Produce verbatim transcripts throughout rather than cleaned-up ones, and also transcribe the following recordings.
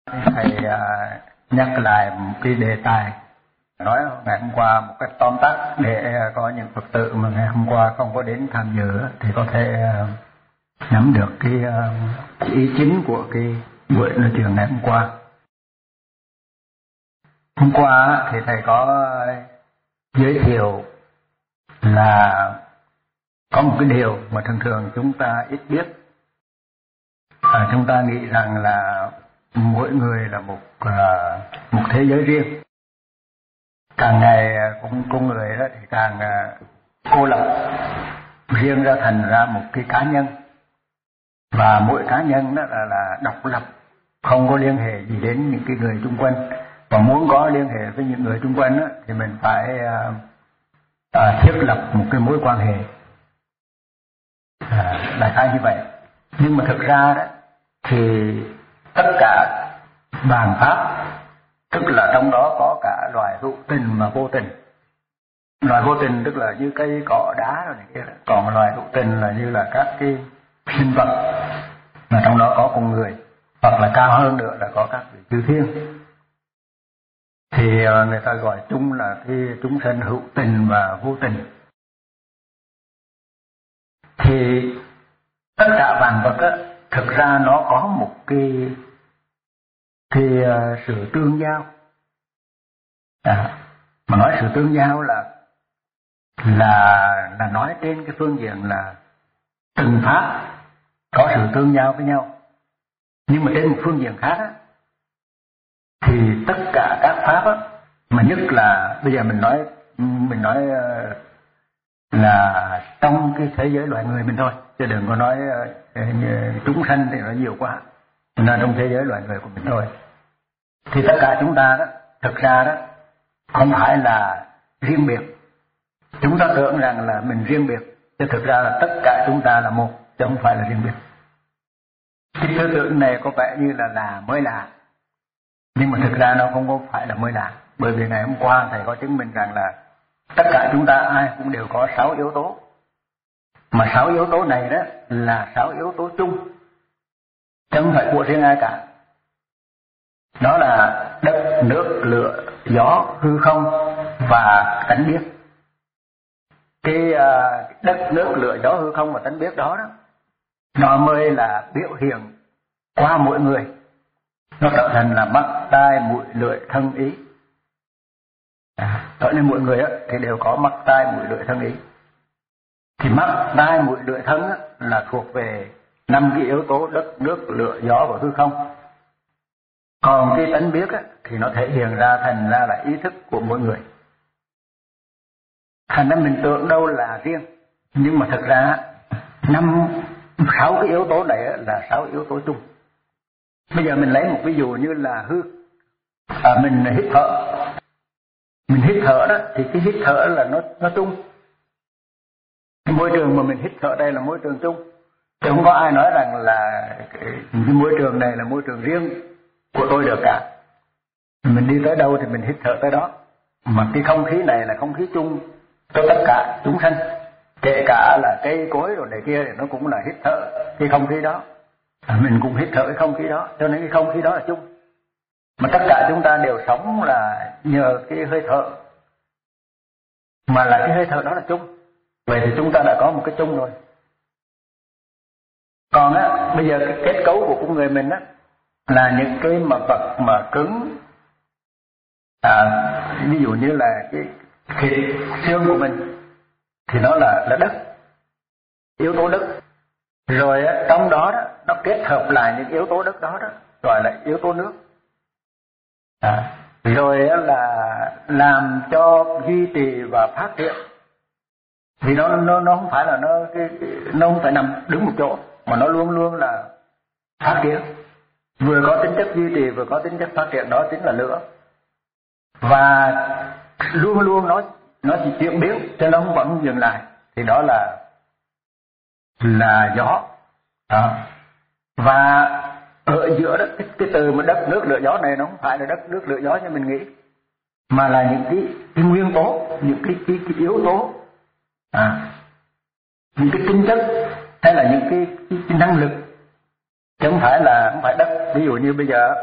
Thầy uh, nhắc lại một cái đề tài nói ngày hôm qua một cách tóm tắt để uh, có những Phật tử mà ngày hôm qua không có đến tham dự thì có thể uh, nắm được cái uh, ý chính của cái buổi nói chuyện ngày hôm qua. Hôm qua thì thầy có giới thiệu là có một cái điều mà thường thường chúng ta ít biết. À, chúng ta nghĩ rằng là mỗi người là một uh, một thế giới riêng. Càng ngày con con người đó thì càng uh, cô lập, riêng ra thành ra một cái cá nhân, và mỗi cá nhân đó là, là độc lập, không có liên hệ gì đến những cái người xung quanh. Và muốn có liên hệ với những người xung quanh đó, thì mình phải uh, uh, thiết lập một cái mối quan hệ, uh, đại khái như vậy. Nhưng mà thực ra đó thì tất cả bàn pháp, tức là trong đó có cả loài hữu tình và vô tình. Loài vô tình tức là như cây cỏ đá rồi này kia, còn loài hữu tình là như là các cái sinh vật mà trong đó có con người, hoặc là cao hơn nữa là có các vị chư thiên. Thì người ta gọi chung là cái chúng sanh hữu tình và vô tình. Thì tất cả vạn vật á, thực ra nó có một cái cái uh, sự tương giao. À, mà nói sự tương giao là là là nói trên cái phương diện là từng pháp có sự tương giao với nhau. Nhưng mà trên một phương diện khác á, thì tất cả các pháp á, mà nhất là bây giờ mình nói mình nói uh, là trong cái thế giới loài người mình thôi, chứ đừng có nói uh, chúng sanh thì nó nhiều quá, là trong thế giới loài người của mình thôi. Thì tất cả chúng ta đó, thực ra đó không phải là riêng biệt. Chúng ta tưởng rằng là mình riêng biệt, chứ thực ra là tất cả chúng ta là một, chứ không phải là riêng biệt. Cái tư tưởng này có vẻ như là là mới lạ, nhưng mà thực ra nó không có phải là mới lạ. Bởi vì ngày hôm qua thầy có chứng minh rằng là tất cả chúng ta ai cũng đều có sáu yếu tố. Mà sáu yếu tố này đó là sáu yếu tố chung, chứ không phải của riêng ai cả. Đó là đất, nước, lửa, gió, hư không và tánh biết. Cái uh, đất, nước, lửa, gió, hư không và tánh biết đó, đó nó mới là biểu hiện qua mỗi người. Nó trở thành là mắt, tai, mũi, lưỡi, thân, ý. À, cho nên mỗi người á, thì đều có mắt, tai, mũi, lưỡi, thân, ý. Thì mắt, tai, mũi, lưỡi, thân á, là thuộc về năm cái yếu tố đất, nước, lửa, gió và hư không. Còn cái tánh biết á, thì nó thể hiện ra thành ra là ý thức của mỗi người. Thành ra mình tưởng đâu là riêng, nhưng mà thực ra năm sáu cái yếu tố này là sáu yếu tố chung. Bây giờ mình lấy một ví dụ như là hư, à, mình hít thở, mình hít thở đó thì cái hít thở là nó nó chung. Cái môi trường mà mình hít thở đây là môi trường chung, chứ không có ai nói rằng là cái, cái môi trường này là môi trường riêng của tôi được cả. Mình đi tới đâu thì mình hít thở tới đó. Mà cái không khí này là không khí chung cho tất cả chúng sanh, kể cả là cây cối rồi này kia thì nó cũng là hít thở cái không khí đó. À, mình cũng hít thở cái không khí đó, cho nên cái không khí đó là chung. Mà tất cả chúng ta đều sống là nhờ cái hơi thở, mà là cái hơi thở đó là chung. Vậy thì chúng ta đã có một cái chung rồi. Còn á, bây giờ cái kết cấu của con người mình á là những cái mà vật mà cứng, à, ví dụ như là cái thịt xương của mình thì nó là là đất, yếu tố đất. Rồi á, trong đó, đó nó kết hợp lại những yếu tố đất đó đó gọi là yếu tố nước. À, rồi á, là làm cho duy trì và phát triển. Vì nó nó nó không phải là nó cái nó không phải nằm đứng một chỗ, mà nó luôn luôn là phát triển. Vừa có tính chất duy trì vừa có tính chất phát triển, đó chính là lửa. Và luôn luôn nó nó chỉ chuyển biến, cho nó không vẫn dừng lại, thì đó là là gió. À. Và ở giữa đó, cái, cái từ mà đất nước lửa gió này nó không phải là đất nước lửa gió như mình nghĩ, mà là những cái, cái nguyên tố, những cái, cái, cái yếu tố, à, những cái tính chất hay là những cái, cái, cái năng lực, chứ không phải là không phải đất. Ví dụ như bây giờ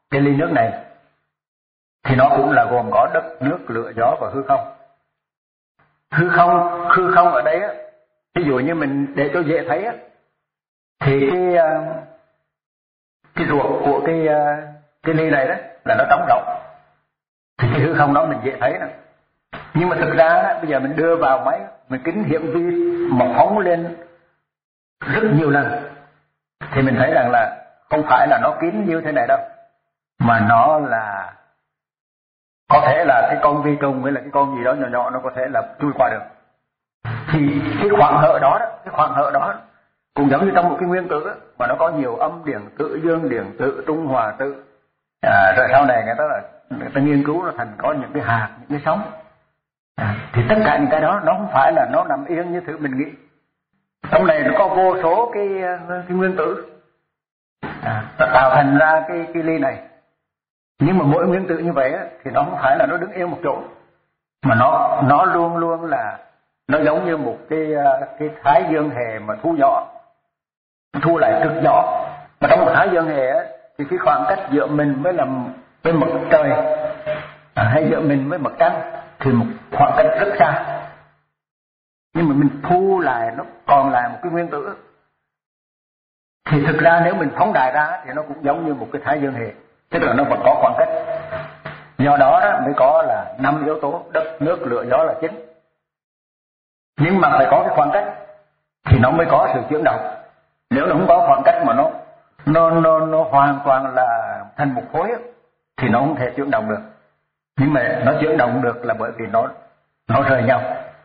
cái ly nước này thì nó cũng là gồm có đất, nước, lửa, gió và hư không. Hư không, hư không ở đây á, ví dụ như mình để cho dễ thấy á, thì cái cái ruột của cái cái ly này đó là nó trống rỗng, thì cái hư không đó mình dễ thấy đó. Nhưng mà thực ra đó, bây giờ mình đưa vào máy, mình kính hiển vi mà phóng lên rất nhiều lần, thì mình thấy rằng là không phải là nó kín như thế này đâu, mà nó là có thể là cái con vi trùng hay là cái con gì đó nhỏ nhỏ nó có thể là chui qua được. Thì cái khoảng hở đó, đó cái khoảng hở đó cũng giống như trong một cái nguyên tử đó, mà nó có nhiều âm điện tử, dương điện tử, trung hòa tử. À, rồi sau này người ta là người ta nghiên cứu nó thành có những cái hạt, những cái sóng. À, thì tất cả những cái đó nó không phải là nó nằm yên như thứ mình nghĩ. Trong này nó có vô số cái, cái nguyên tử à, tạo thành ra cái, cái ly này. Nhưng mà mỗi nguyên tử như vậy á, thì nó không phải là nó đứng yên một chỗ, mà nó nó luôn luôn là nó giống như một cái cái thái dương hệ mà thu nhỏ, thu lại cực nhỏ. Mà trong một thái dương hệ á, thì cái khoảng cách giữa mình với là với mặt trời à, hay giữa mình với mặt trăng thì một khoảng cách rất xa. Nhưng mà mình thu lại nó còn lại một cái nguyên tử, thì thực ra nếu mình phóng đại ra thì nó cũng giống như một cái thái dương hệ, tức là nó vẫn có khoảng cách. Do đó, đó mới có là năm yếu tố đất, nước, lửa, gió là chính. Nhưng mà phải có cái khoảng cách thì nó mới có sự chuyển động. Nếu nó không có khoảng cách mà nó nó nó nó hoàn toàn là thành một khối thì nó không thể chuyển động được. Nhưng mà nó chuyển động được là bởi vì nó nó rời nhau.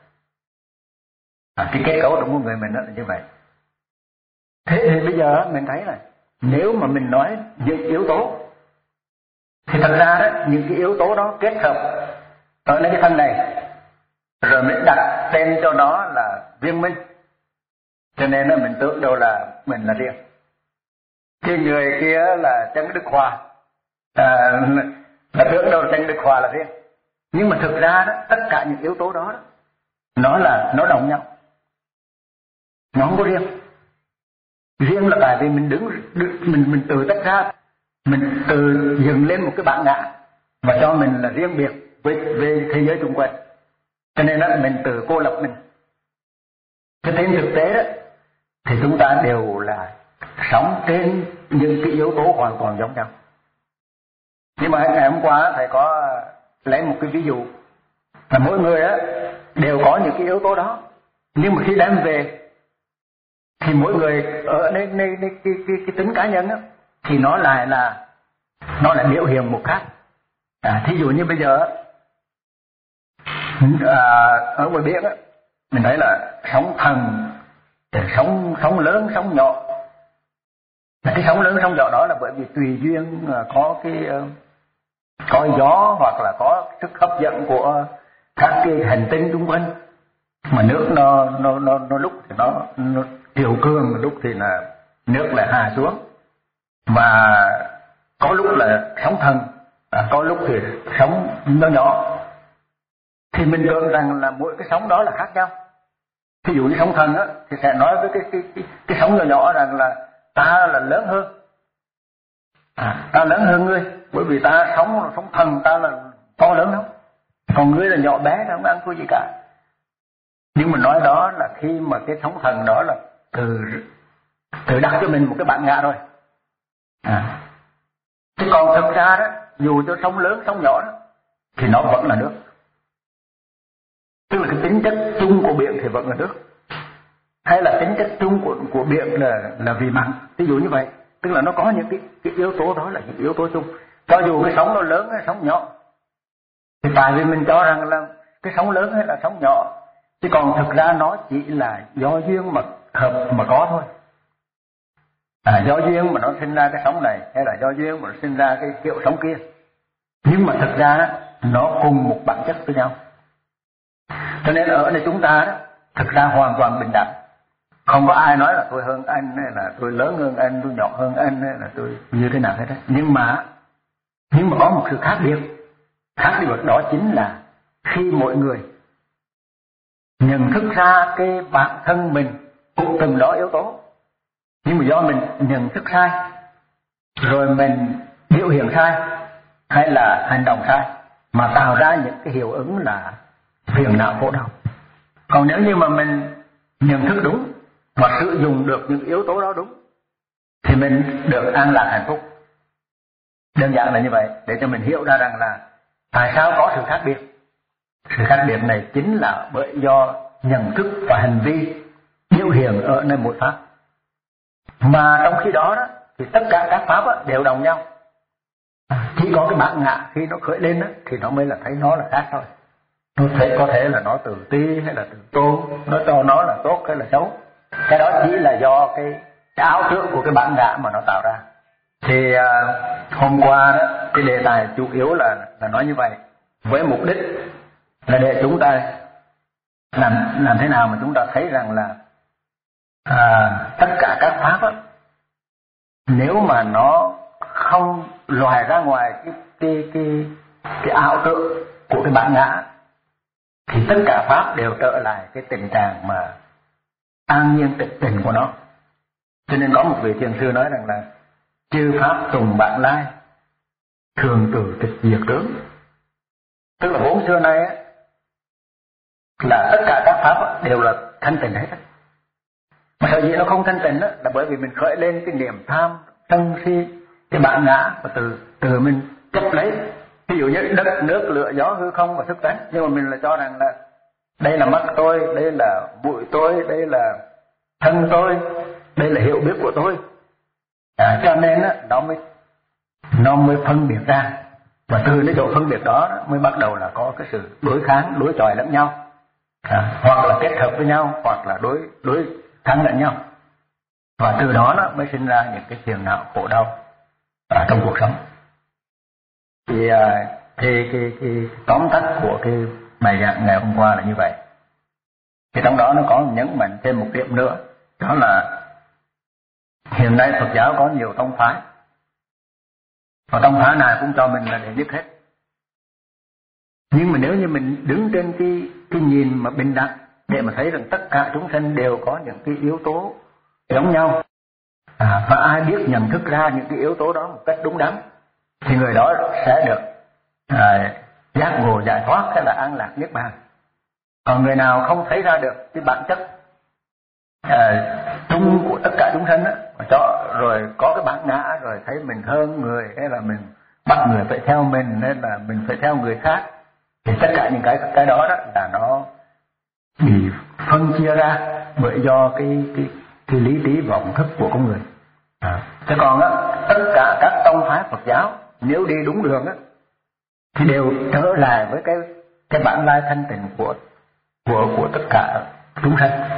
À, cái kết cấu trong con người mình đó là như vậy. Thế thì bây giờ mình thấy là nếu mà mình nói những yếu tố thì thật ra đó những cái yếu tố đó kết hợp ở cái thân này, rồi mình đặt tên cho nó là viên minh, cho nên là mình tưởng đâu là mình là riêng. Cái người kia là Trần Đức Hòa à, là tưởng đâu là Trần Đức Hòa là riêng. Nhưng mà thực ra đó tất cả những yếu tố đó, đó nó là nó đồng nhau, nó không có riêng. Riêng là tại vì mình đứng mình mình tự tách ra, mình tự dựng lên một cái bản ngã và cho mình là riêng biệt với về thế giới xung quanh, cho nên là mình tự cô lập mình. Cho nên thực tế đó thì chúng ta đều là sống trên những cái yếu tố hoàn toàn giống nhau. Nhưng mà ngày hôm qua thầy có lấy một cái ví dụ là mỗi người á đều có những cái yếu tố đó, nhưng mà khi đem về thì mỗi người ở đây, đây, đây cái, cái, cái tính cá nhân á thì nó lại là nó lại biểu hiện một khác. À, thí dụ như bây giờ à, ở ngoài biển á mình thấy là sóng thần, sóng sóng lớn, sóng nhỏ. Cái sóng lớn sóng nhỏ đó là bởi vì tùy duyên có cái có gió hoặc là có sức hấp dẫn của các cái hành tinh xung quanh, mà nước nó nó nó nó lúc thì nó, nó triều cường, lúc thì là nước lại hạ xuống, và có lúc là sóng thần, à, có lúc thì sóng nhỏ nhỏ. Thì mình tưởng rằng là mỗi cái sóng đó là khác nhau. Ví dụ như sóng thần á thì sẽ nói với cái cái cái, cái sóng nhỏ nhỏ rằng là ta là lớn hơn, à, ta lớn hơn ngươi, bởi vì ta sống sống thần, ta là to lớn lắm, còn ngươi là nhỏ bé, không ăn thua gì cả. Nhưng mà nói đó là khi mà cái sóng thần đó là từ từ đặt cho mình một cái bản ngã rồi. À, chứ còn thực ra đó, dù cho sóng lớn sóng nhỏ đó thì nó vẫn là nước. Tức là cái tính chất chung của biển thì vẫn là nước, hay là tính chất chung của của biển là là vì mặn, ví dụ như vậy. Tức là nó có những cái, cái yếu tố đó là những yếu tố chung, cho dù cái sóng nó lớn hay sóng nhỏ. Thì tại vì mình cho rằng là cái sóng lớn hay là sóng nhỏ, chứ còn thực ra nó chỉ là do duyên mà hợp mà có thôi. À, do duyên mà nó sinh ra cái sóng này, hay là do duyên mà nó sinh ra cái kiểu sóng kia. Nhưng mà thực ra nó cùng một bản chất với nhau. Cho nên ở đây chúng ta đó, thực ra hoàn toàn bình đẳng. Không có ai nói là tôi hơn anh, hay là tôi lớn hơn anh, tôi nhỏ hơn anh, hay là tôi như thế nào hết đó. Nhưng mà nhưng mà có một sự khác biệt. Khác biệt đó chính là khi mỗi người nhận thức ra cái bản thân mình cũng từng đó yếu tố, nhưng mà do mình nhận thức sai, rồi mình đi biểu hiện sai hay là hành động sai mà tạo ra những cái hiệu ứng là phiền não khổ đau. Còn nếu như mà mình nhận thức đúng và sử dụng được những yếu tố đó đúng thì mình được an lạc hạnh phúc. Đơn giản là như vậy, để cho mình hiểu ra rằng là tại sao có sự khác biệt. Sự khác biệt này chính là bởi do nhận thức và hành vi biểu hiện ở nơi mỗi pháp. Mà trong khi đó, đó thì tất cả các pháp đó, đều đồng nhau. Chỉ có cái bản ngã khi nó khởi lên đó, thì nó mới là thấy nó là khác thôi. Nó thấy có thể là nó tự ti hay là tự tôn, nó cho nó là tốt hay là xấu. Cái đó chỉ là do cái, cái ảo tưởng của cái bản ngã mà nó tạo ra. Thì à, hôm qua đó cái đề tài chủ yếu là là nói như vậy, với mục đích là để chúng ta làm làm thế nào mà chúng ta thấy rằng là à, tất cả các pháp đó, nếu mà nó không lòi ra ngoài cái cái cái cái ảo tưởng của cái bản ngã thì tất cả pháp đều trở lại cái tình trạng mà an nhiên tịch tình của nó. Cho nên có một vị thiền sư nói rằng là chư pháp tùng bản lai, thường tử tịch diệt tướng. Tức là vốn xưa nay á, là tất cả các pháp đều là thanh tịnh hết. Mà sở dĩ nó không thanh tịnh là bởi vì mình khởi lên cái niềm tham, sân si, cái bản ngã và từ từ mình chấp lấy. Ví dụ như đất, nước, lửa, gió, hư không và thức tánh, nhưng mà mình lại cho rằng là đây là mắt tôi, đây là bụi tôi, đây là thân tôi, đây là hiểu biết của tôi. À, cho nên á, nó mới nó mới phân biệt ra, và từ cái chỗ phân biệt đó mới bắt đầu là có cái sự đối kháng, đối chọi lẫn nhau, à, hoặc là kết hợp với nhau, hoặc là đối đối kháng lẫn nhau, và từ đó nó mới sinh ra những cái phiền não khổ đau à, trong cuộc sống. Thì à, thì cái, cái tóm tắt của cái bài giảng ngày hôm qua là như vậy. Thì trong đó nó có nhấn mạnh thêm một điểm nữa, đó là hiện nay Phật giáo có nhiều tông phái, và tông phái nào cũng cho mình là đệ nhất hết. Nhưng mà nếu như mình đứng trên cái cái nhìn mà bình đẳng để mà thấy rằng tất cả chúng sanh đều có những cái yếu tố giống nhau, à, và ai biết nhận thức ra những cái yếu tố đó một cách đúng đắn thì người đó sẽ được à, giác ngộ giải thoát hay là an lạc niết bàn. Còn người nào không thấy ra được cái bản chất à, chung của tất cả chúng sanh á, cho rồi có cái bản ngã, rồi thấy mình hơn người hay là mình bắt người phải theo mình nên là mình phải theo người khác, thì tất cả những cái cái đó, đó là nó bị phân chia ra bởi do cái cái cái lý trí vọng thức của con người. À, thế còn á, tất cả các tông phái Phật giáo nếu đi đúng đường á thì đều trở lại với cái cái bản lai thanh tịnh của của của tất cả chúng sanh.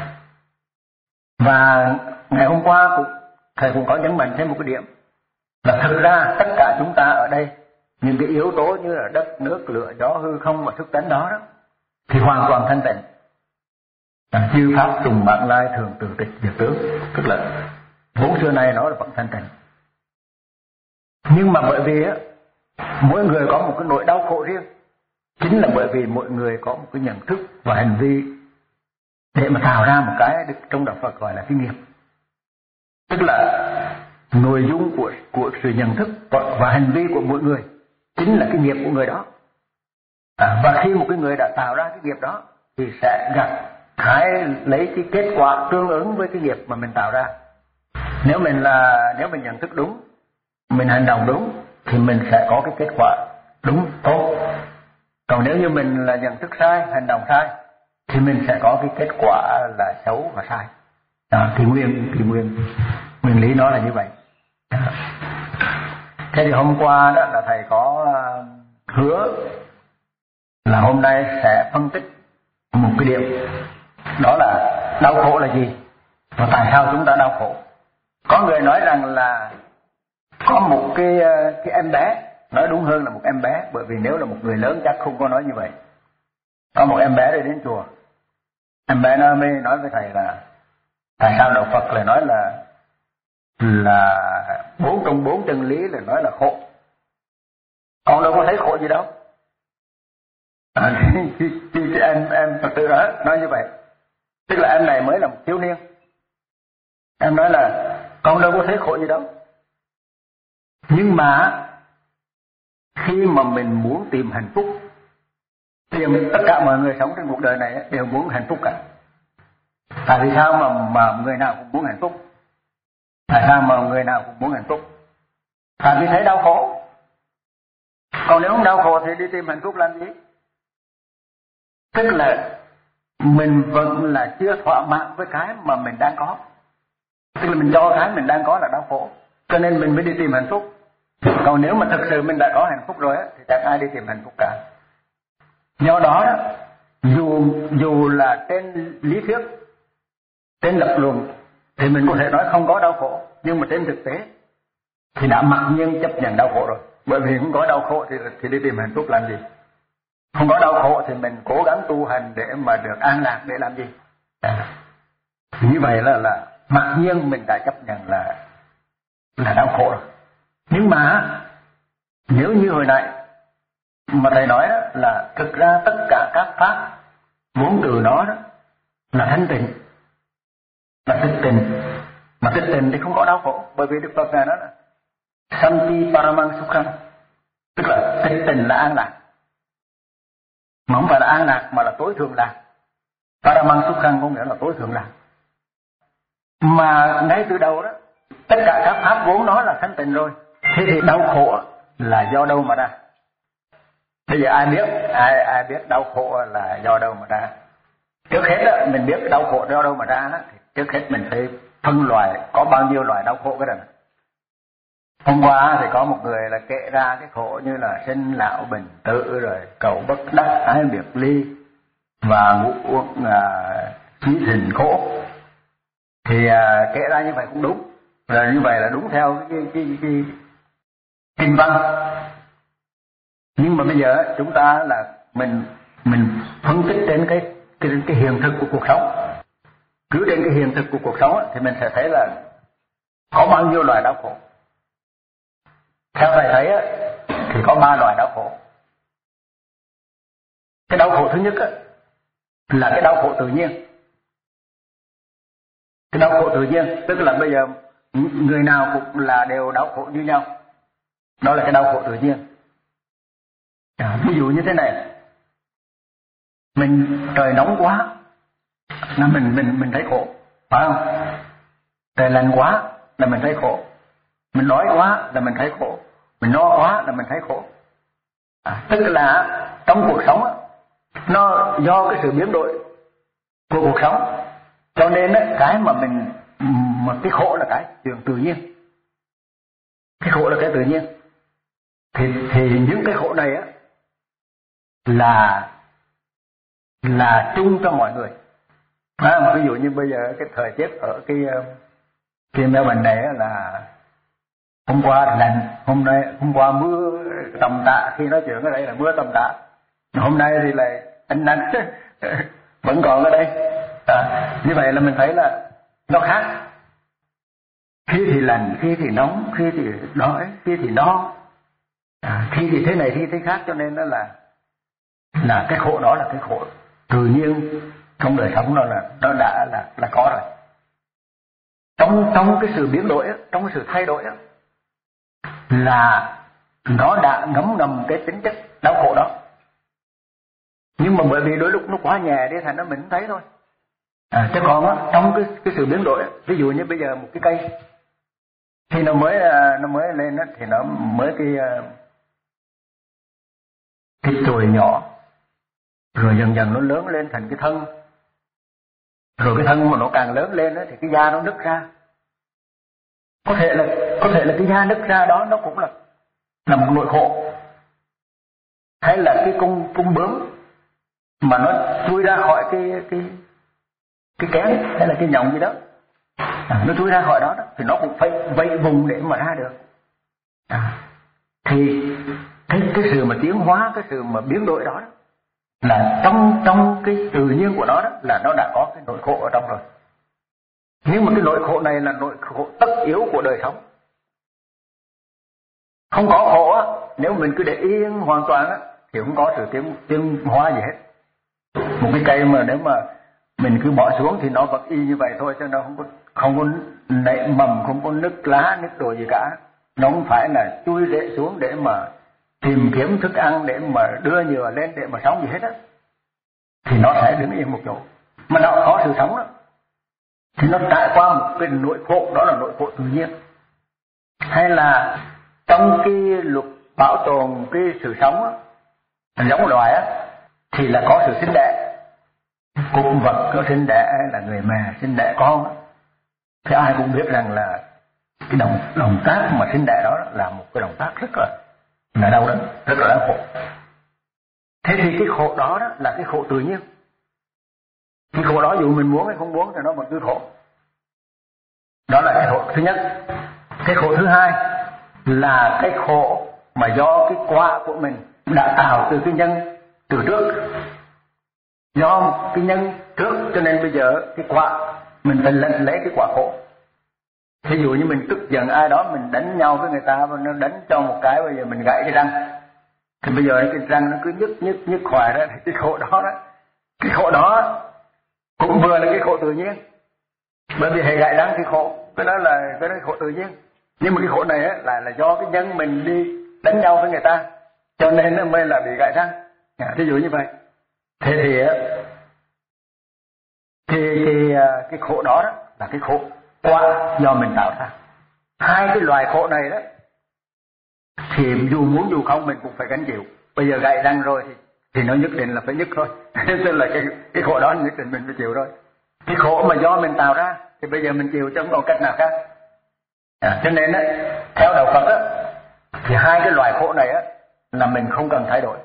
Và ngày hôm qua cũng, thầy cũng có nhấn mạnh thêm một cái điểm là thực ra tất cả chúng ta ở đây, những cái yếu tố như là đất, nước, lửa, gió, hư không và thức tánh đó, đó thì hoàn toàn thanh tịnh. Chư pháp tùng bản lai, thường từ tịch diệt tướng, tức là vốn xưa nay nó là vẫn thanh tịnh. Nhưng mà bởi vì á, mỗi người có một cái nỗi đau khổ riêng, chính là bởi vì mỗi người có một cái nhận thức và hành vi để mà tạo ra một cái trong đạo Phật gọi là cái nghiệp. Tức là nội dung của của sự nhận thức và, và hành vi của mỗi người chính là cái nghiệp của người đó. À, và khi một cái người đã tạo ra cái nghiệp đó thì sẽ gặt hái lấy cái kết quả tương ứng với cái nghiệp mà mình tạo ra. Nếu mình là nếu mình nhận thức đúng, mình hành động đúng thì mình sẽ có cái kết quả đúng tốt. Còn nếu như mình là nhận thức sai, hành động sai thì mình sẽ có cái kết quả là xấu và sai. Đó, thì nguyên thì nguyên nguyên lý nó là như vậy. Đó. Thế thì hôm qua đó là thầy có hứa là hôm nay sẽ phân tích một cái điểm, đó là đau khổ là gì và tại sao chúng ta đau khổ. Có người nói rằng là có một cái cái em bé, nói đúng hơn là một em bé, bởi vì nếu là một người lớn chắc không có nói như vậy. Có một em bé đi đến chùa, em bé nó mới nói với thầy là tại sao đạo Phật lại nói là là bốn trong bốn chân lý là nói là khổ, con đâu có thấy khổ gì đâu. À, thì, thì, thì, thì em em Phật tử đó nói như vậy, tức là em này mới là một thiếu niên, em nói là con đâu có thấy khổ gì đâu. Nhưng mà khi mà mình muốn tìm hạnh phúc, tìm tất cả mọi người sống trên cuộc đời này đều muốn hạnh phúc cả. Tại vì sao mà mà người nào cũng muốn hạnh phúc? Tại sao mà người nào cũng muốn hạnh phúc? Tại vì thấy đau khổ. Còn nếu không đau khổ thì đi tìm hạnh phúc làm gì? Tức là mình vẫn là chưa thỏa mãn với cái mà mình đang có. Tức là mình cho cái mình đang có là đau khổ, cho nên mình mới đi tìm hạnh phúc. Còn nếu mà thực sự mình đã có hạnh phúc rồi á, thì chẳng ai đi tìm hạnh phúc cả. Do đó, đó dù dù là trên lý thuyết, trên lập luận thì mình có thể nói không có đau khổ, nhưng mà trên thực tế thì đã mặc nhiên chấp nhận đau khổ rồi. Bởi vì không có đau khổ thì thì đi tìm hạnh phúc làm gì? Không có đau khổ thì mình cố gắng tu hành để mà được an lạc để làm gì? À, như vậy là là mặc nhiên mình đã chấp nhận là là đau khổ rồi. Nhưng mà nếu như hồi nãy mà thầy nói đó, là thực ra tất cả các pháp vốn từ nó đó là thanh tịnh, là tích tình. Mà tích tình thì không có đau khổ, bởi vì Đức Phật ngài nói là Santi Paramang Sukham, tức là tích tình là an lạc, mà không phải là an lạc mà là tối thượng lạc. Paramang Sukham có nghĩa là tối thượng lạc. Mà ngay từ đầu đó tất cả các pháp vốn nó là thanh tịnh rồi, thế thì đau khổ là do đâu mà ra? Bây giờ ai biết ai ai biết đau khổ là do đâu mà ra? Trước hết đó, mình biết đau khổ do đâu mà ra đó, thì trước hết mình phải phân loại có bao nhiêu loại đau khổ cái đó. Hôm qua thì có một người là kể ra cái khổ như là sinh lão bệnh tử, rồi cầu bất đắc ái biệt ly và ngũ uẩn chí thìn khổ. Thì à, kể ra như vậy cũng đúng, rồi như vậy là đúng theo cái cái cái, cái kinh văn. Nhưng mà bây giờ chúng ta là mình mình phân tích trên cái cái cái hiện thực của cuộc sống. Cứ trên cái hiện thực của cuộc sống thì mình sẽ thấy là có bao nhiêu loại đau khổ. Theo thầy thấy thì có ba loại đau khổ. Cái đau khổ thứ nhất là cái đau khổ tự nhiên. Cái đau khổ tự nhiên tức là bây giờ người nào cũng là đều đau khổ như nhau. Đó là cái đau khổ tự nhiên. À, ví dụ như thế này, mình trời nóng quá là mình mình mình thấy khổ, phải không? Trời lạnh quá là mình thấy khổ, mình đói quá là mình thấy khổ, mình no quá là mình thấy khổ. À, tức là trong cuộc sống á, nó do cái sự biến đổi của cuộc sống, cho nên á, cái mà mình mà cái khổ là cái chuyện tự nhiên, cái khổ là cái tự nhiên. Thì thì những cái khổ này á là là chung cho mọi người. À, ví dụ như bây giờ cái thời tiết ở cái cái Melbourne này là hôm qua thì lạnh, hôm nay hôm qua mưa tầm tã, khi nói chuyện ở đây là mưa tầm tã, hôm nay thì lại ánh nắng vẫn còn ở đây. À, như vậy là mình thấy là nó khác. Khi thì lạnh, khi thì nóng, khi thì đói, khi thì no, à, khi thì thế này, khi thế khác, cho nên nó là là cái khổ đó là cái khổ tự nhiên trong đời sống, nó là nó đã là là có rồi. Trong trong cái sự biến đổi, trong cái sự thay đổi là nó đã ngấm ngầm cái tính chất đau khổ đó. Nhưng mà bởi vì đôi lúc nó quá nhẹ đi thành nó mình thấy thôi. À, chứ còn á, trong cái cái sự biến đổi, ví dụ như bây giờ một cái cây khi nó mới nó mới lên á, thì nó mới cái cái chồi nhỏ, rồi dần dần nó lớn lên thành cái thân, rồi cái thân mà nó càng lớn lên á, thì cái da nó nứt ra. Có thể là có thể là cái da nứt ra đó nó cũng là là một nỗi khổ, hay là cái cung cung bướm mà nó chui ra khỏi cái cái cái kén hay là cái nhộng gì đó, à, nó chui ra khỏi đó, đó thì nó cũng phải vây vùng để mà ra được. À, thì cái cái sự mà tiến hóa, cái sự mà biến đổi đó, đó là trong trong cái tự nhiên của nó đó, là nó đã có cái nỗi khổ ở trong rồi. Nhưng mà cái nỗi khổ này là nỗi khổ tất yếu của đời sống. Không có khổ á, nếu mình cứ để yên hoàn toàn á, thì không có sự tiến tiến hóa gì hết. Một cái cây mà nếu mà mình cứ bỏ xuống thì nó vẫn y như vậy thôi, cho nó không có không có nảy mầm, không có nứt lá nứt đồ gì cả. Nó không phải là chui rễ xuống để mà tìm kiếm thức ăn để mà đưa nhựa lên để mà sống gì hết á, thì nó sẽ đứng yên một chỗ. Mà nó có sự sống đó, thì nó trải qua một cái nỗi khổ, đó là nỗi khổ tự nhiên. Hay là trong cái luật bảo tồn cái sự sống á, giống loài á, thì là có sự sinh đẻ. Cục vật có sinh đẻ, là người mẹ sinh đẻ con á. Thì ai cũng biết rằng là cái động động tác mà sinh đẻ đó là một cái động tác rất là là đau đớn, rất là đau khổ. Thế thì cái khổ đó, đó là cái khổ tự nhiên. Cái khổ đó dù mình muốn hay không muốn thì nó vẫn cứ khổ. Đó là cái khổ thứ nhất. Cái khổ thứ hai là cái khổ mà do cái quả của mình đã tạo từ cái nhân từ trước. Do cái nhân trước cho nên bây giờ cái quả mình phải lấy cái quả khổ. Ví dụ như mình tức giận ai đó, mình đánh nhau với người ta và nó đánh cho một cái, bây giờ mình gãy cái răng, thì bây giờ cái răng nó cứ nhức nhức nhức hoài đó, cái khổ đó đó, cái khổ đó cũng vừa là cái khổ tự nhiên. Bởi vì hệ gãy răng thì khổ, cái đó là cái đó là khổ tự nhiên. Nhưng mà cái khổ này á là là do cái nhân mình đi đánh nhau với người ta, cho nên nó mới là bị gãy răng. À, ví dụ như vậy. Thế thì thì cái cái khổ đó, đó là cái khổ quả do mình tạo ra. Hai cái loài khổ này đó thì dù muốn dù không mình cũng phải gánh chịu. Bây giờ gãy răng rồi thì thì nó nhất định là phải nhức thôi. Tức là cái cái khổ đó nhất định mình phải chịu thôi. Cái khổ mà do mình tạo ra thì bây giờ mình chịu chứ không còn cách nào khác. À, cho nên á, theo đạo Phật á, thì hai cái loài khổ này á là mình không cần thay đổi.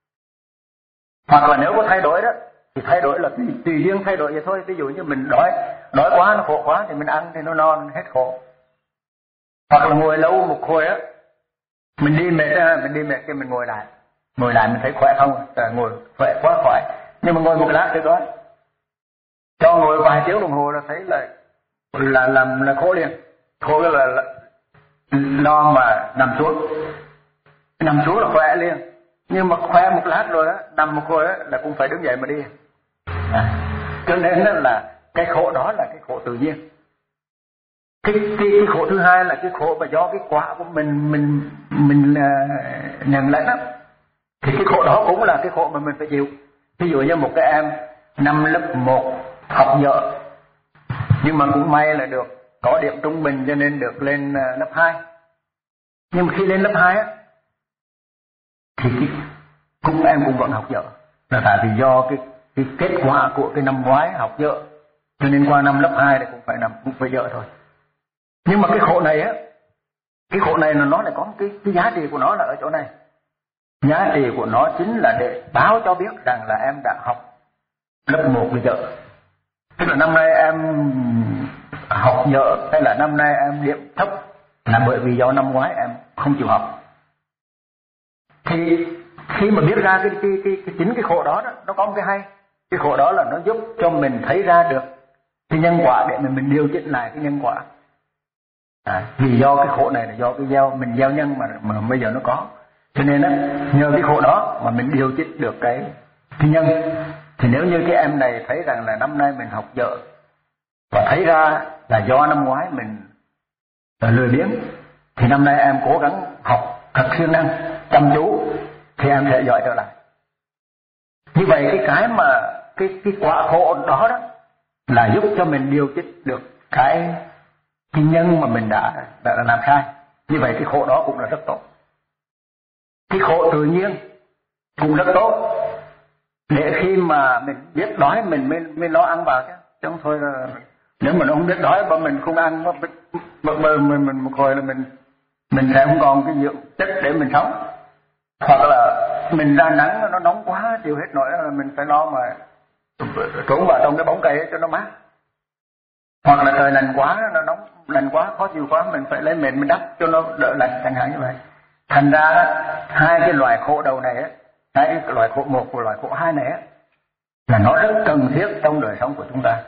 Hoặc là nếu có thay đổi đó thì thay đổi là tùy, tùy riêng thay đổi vậy thôi. Ví dụ như mình đói đói quá, nó khổ quá thì mình ăn thì nó no hết khổ. Hoặc là ngồi lâu một hồi á, mình đi mệt á, mình đi mệt thì mình ngồi lại, ngồi lại mình thấy khỏe không? À, ngồi khỏe quá khỏe. Nhưng mà ngồi một lát thì đói, cho ngồi vài tiếng đồng hồ là thấy là là làm là khổ liền. Khổ là, là lo mà nằm xuống, nằm xuống là khỏe liền. Nhưng mà khỏe một lát rồi á, nằm một hồi á là cũng phải đứng dậy mà đi. À, cho nên là cái khổ đó là cái khổ tự nhiên. Cái, cái, cái khổ thứ hai là cái khổ mà do cái quả của mình mình mình uh, nhận lấy đó. Thì cái khổ đó cũng là cái khổ mà mình phải chịu. Ví dụ như một cái em năm lớp một học dở, nhưng mà cũng may là được có điểm trung bình cho nên được lên uh, lớp hai. Nhưng mà khi lên lớp hai á thì cái, cũng em cũng vẫn học dở, là tại vì do cái cái kết quả của cái năm ngoái học dở, cho nên qua năm lớp hai thì cũng phải nằm cũng phải dở thôi. Nhưng mà cái khổ này á, cái khổ này là nó lại có một cái cái giá trị của nó là ở chỗ này. Giá trị của nó chính là để báo cho biết rằng là em đã học lớp một bây giờ. Tức là năm nay em học dở hay là năm nay em điểm thấp là bởi vì do năm ngoái em không chịu học. Thì khi mà biết ra cái, cái, cái, cái chính cái khổ đó, đó, nó có một cái hay. Cái khổ đó là nó giúp cho mình thấy ra được cái nhân quả để mình, mình điều chỉnh lại cái nhân quả. À, vì do cái khổ này là do cái gieo mình gieo nhân mà mà bây giờ nó có, cho nên á nhờ cái khổ đó mà mình điều chỉnh được cái cái nhân. Thì nếu như cái em này thấy rằng là năm nay mình học dở và thấy ra là do năm ngoái mình lười biếng, thì năm nay em cố gắng học thật siêng năng chăm chú thì em sẽ giỏi trở lại. Như vậy cái cái mà cái cái quả khổ đó đó là giúp cho mình điều chỉnh được cái cái nhân mà mình đã, đã đã làm sai. Như vậy cái khổ đó cũng là rất tốt. Cái khổ tự nhiên cũng rất tốt, để khi mà mình biết đói mình mới mới lo ăn vào chứ. Chứ không thôi là nếu mà nó không biết đói mà mình không ăn mà mình mình mình một hồi là mình mình sẽ không còn cái dưỡng chất để mình sống. Hoặc là mình ra nắng nó nóng quá chịu hết nổi là mình phải lo mà trốn vào trong cái bóng cây cho nó mát. Hoặc là trời lạnh quá, nó nóng lạnh quá khó chịu quá, mình phải lấy mền mình đắp cho nó đỡ lạnh chẳng hạn như vậy. Thành ra hai cái loại khổ đầu này á, hai cái loại khổ một và loại khổ hai này á, là nó rất cần thiết trong đời sống của chúng ta.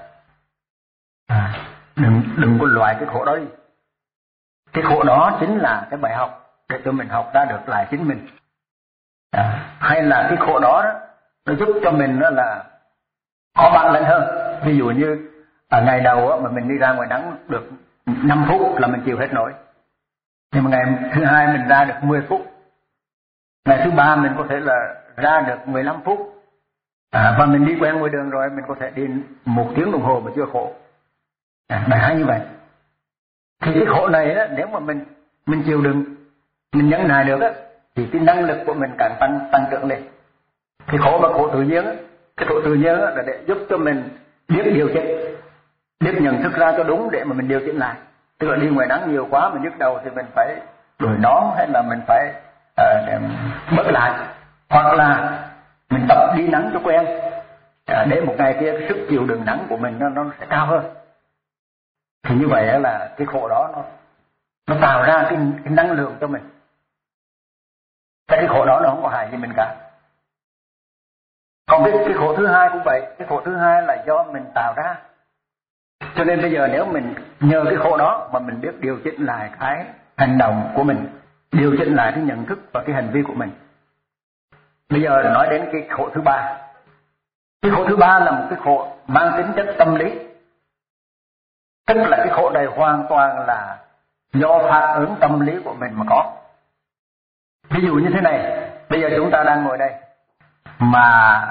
À, đừng đừng có loại cái khổ đó đi. Cái khổ đó chính là cái bài học để cho mình học ra được lại chính mình. À, hay là cái khổ đó, đó nó giúp cho mình đó là có bản lĩnh hơn. Ví dụ như ở ngày đầu á, mà mình đi ra ngoài nắng được năm phút là mình chịu hết nổi. Nhưng mà ngày thứ hai mình ra được mười phút Ngày thứ ba mình có thể là ra được mười lăm phút, à, và mình đi quen ngoài đường rồi mình có thể đi một tiếng đồng hồ mà chưa khổ. À, đại khái như vậy. Thì cái khổ này á, nếu mà mình mình chịu đựng, mình nhẫn nại được á, thì cái năng lực của mình càng tăng tăng trưởng lên. Cái khổ mà khổ tự nhiên á, cái khổ tự nhiên á là để giúp cho mình biết điều chỉnh, biết nhận thức ra cho đúng để mà mình điều chỉnh lại. Tức là đi ngoài nắng nhiều quá mình nhức đầu thì mình phải đổi nón, hay là mình phải uh, bớt lại, hoặc là mình tập đi nắng cho quen, uh, để một ngày kia cái sức chịu đựng nắng của mình nó, nó sẽ cao hơn. Thì như vậy là cái khổ đó nó nó tạo ra cái, cái năng lượng cho mình. Cái khổ đó nó không có hại gì mình cả. Còn cái, cái khổ thứ hai cũng vậy, cái khổ thứ hai là do mình tạo ra. Cho nên bây giờ nếu mình nhờ cái khổ đó mà mình biết điều chỉnh lại cái hành động của mình, điều chỉnh lại cái nhận thức và cái hành vi của mình. Bây giờ nói đến cái khổ thứ ba. Cái khổ thứ ba là một cái khổ mang tính chất tâm lý. Tức là cái khổ này hoàn toàn là do phản ứng tâm lý của mình mà có. Ví dụ như thế này, bây giờ chúng ta đang ngồi đây mà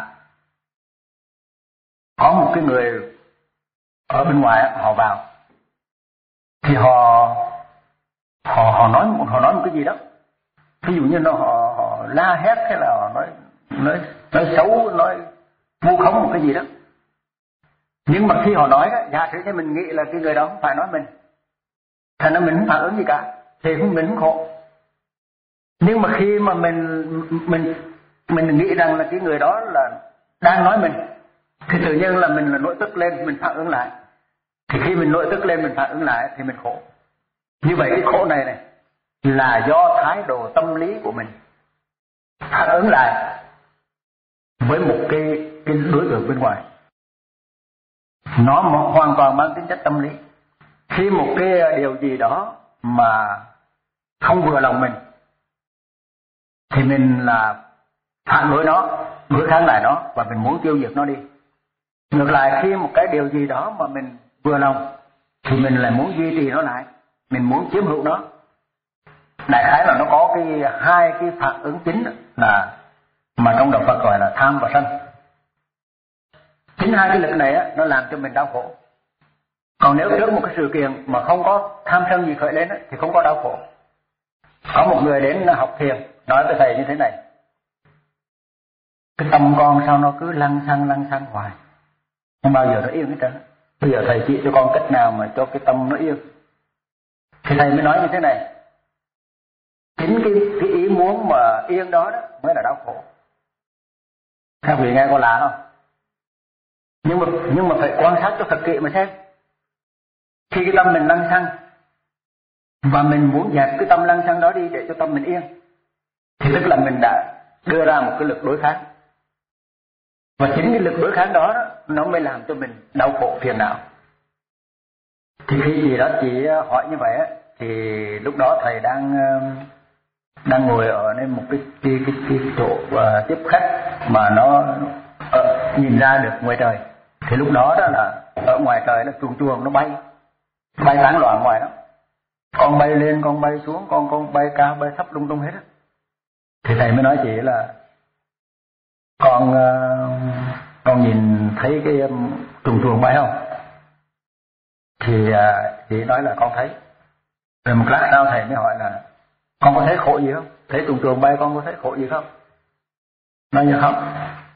có một cái người ở bên ngoài họ vào, thì họ họ họ nói họ nói một cái gì đó, ví dụ như nó họ, họ la hét, hay là họ nói nói nói xấu, nói vu khống một cái gì đó. Nhưng mà khi họ nói đó, giả sử như mình nghĩ là cái người đó không phải nói mình, thành ra mình không phản ứng gì cả, thì mình không khổ. Nhưng mà khi mà mình mình mình nghĩ rằng là cái người đó là đang nói mình, thì tự nhiên là mình là nổi tức lên, mình phản ứng lại. Thì khi mình nổi tức lên, mình phản ứng lại thì mình khổ. Như vậy cái khổ này này là do thái độ tâm lý của mình phản ứng lại với một cái, cái đối tượng bên ngoài. Nó hoàn toàn mang tính chất tâm lý. Khi một cái điều gì đó mà không vừa lòng mình thì mình là phản đối nó, đối kháng lại nó, và mình muốn tiêu diệt nó đi. Ngược lại, khi một cái điều gì đó mà mình vừa lòng thì mình lại muốn duy trì nó lại, mình muốn chiếm hữu nó. Đại khái là nó có cái hai cái phản ứng chính là mà trong đạo Phật gọi là tham và sân. Chính hai cái lực này á, nó làm cho mình đau khổ. Còn nếu trước một cái sự kiện mà không có tham sân gì khởi lên á, thì không có đau khổ. Có một người đến học thiền nói với thầy như thế này: cái tâm con sao nó cứ lăng xăng lăng xăng hoài, không bao giờ nó yên hết trơn. Bây giờ thầy chỉ cho con cách nào mà cho cái tâm nó yên. Thì thầy mới nói như thế này: chính cái, cái ý muốn mà yên đó, đó mới là đau khổ. Các vị nghe có lạ không? Nhưng mà nhưng mà phải quan sát cho thật kỹ mà xem. Khi cái tâm mình lăng xăng và mình muốn dẹp cái tâm lăng xăng đó đi để cho tâm mình yên, thì tức là mình đã đưa ra một cái lực đối kháng. Và chính cái lực đối kháng đó, đó nó mới làm cho mình đau khổ phiền não. Thì khi gì đó chị hỏi như vậy á, thì lúc đó thầy đang đang ngồi ở nơi một cái cái cái, cái chỗ uh, tiếp khách mà nó uh, nhìn ra được ngoài trời. Thì lúc đó đó là ở ngoài trời là chuồn chuồn nó bay bay tán loạn ngoài đó, con bay lên con bay xuống, con con bay cao bay thấp lung tung hết á. Thì thầy mới nói chị là con uh, con nhìn thấy cái um, chuồn chuồn bay không? Thì uh, chị nói là con thấy. Rồi một lát sau thầy mới hỏi là con có thấy khổ gì không? Thấy chuồn chuồn bay con có thấy khổ gì không? Nói như không.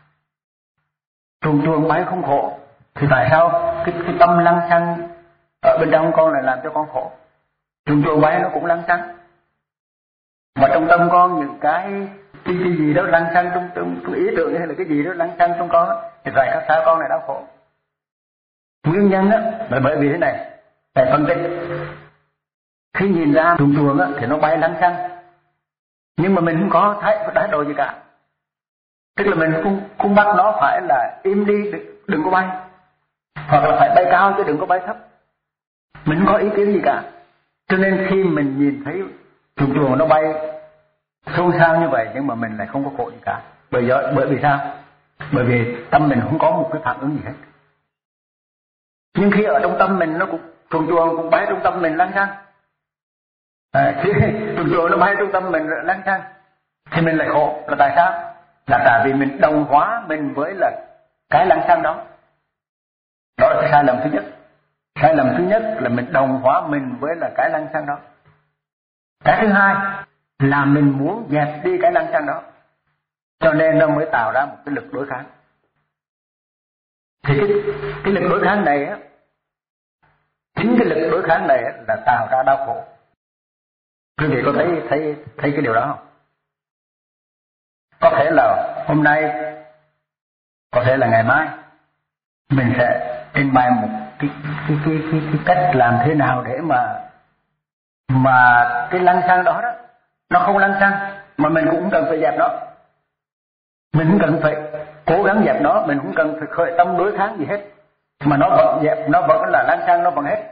Chuồn chuồn bay không khổ. Thì tại sao cái, cái tâm lăng xăng ở bên trong con lại làm cho con khổ? Chuồn chuồn bay nó cũng lăng xăng. Mà trong tâm con những cái cái, cái gì đó lăng xăng trong, trong, trong ý tưởng hay là cái gì đó lăng xăng trong con đó, thì tại sao con lại đau khổ? Nguyên nhân á là bởi vì thế này. Thầy phân tích. Khi nhìn ra chuồn chuồn á thì nó bay lăng xăng, nhưng mà mình không có thái thái độ gì cả. Tức là mình không không bắt nó phải là im đi, đừng, đừng có bay, hoặc là phải bay cao chứ đừng có bay thấp. Mình không có ý kiến gì cả. Cho nên khi mình nhìn thấy chuồn chuồn nó bay xôn xao như vậy, nhưng mà mình lại không có khổ gì cả. Bởi vì bởi vì sao? Bởi vì tâm mình không có một cái phản ứng gì hết. Nhưng khi ở trong tâm mình nó cũng chuồn chuồn cũng bay trong tâm mình lăng xăng. À, chuồn chuồn nó bay trong tâm mình lăng xăng, thì mình lại khổ. Là tại sao? Là tại vì mình đồng hóa mình với là cái lăng xăng đó. Đó là cái sai lầm thứ nhất. Sai lầm thứ nhất là mình đồng hóa mình với là cái lăng xăng đó. Cái thứ hai là mình muốn dẹp đi cái lăng xăng đó, cho nên nó mới tạo ra một cái lực đối kháng. Thì cái, cái lực đối kháng này á, chính cái lực đối kháng này á, là tạo ra đau khổ. Quý vị có thấy thấy thấy cái điều đó không? Có thể là hôm nay, có thể là ngày mai, mình sẽ trình bày một cái cái cái cái, cái cách làm thế nào để mà mà cái lăng xăng đó đó nó không lăng xăng, mà mình cũng cần phải dẹp nó. Mình cũng cần phải cố gắng dẹp nó, mình cũng cần phải khởi tâm đối kháng gì hết, mà nó vẫn dẹp, nó vẫn là lăng xăng, nó vẫn hết.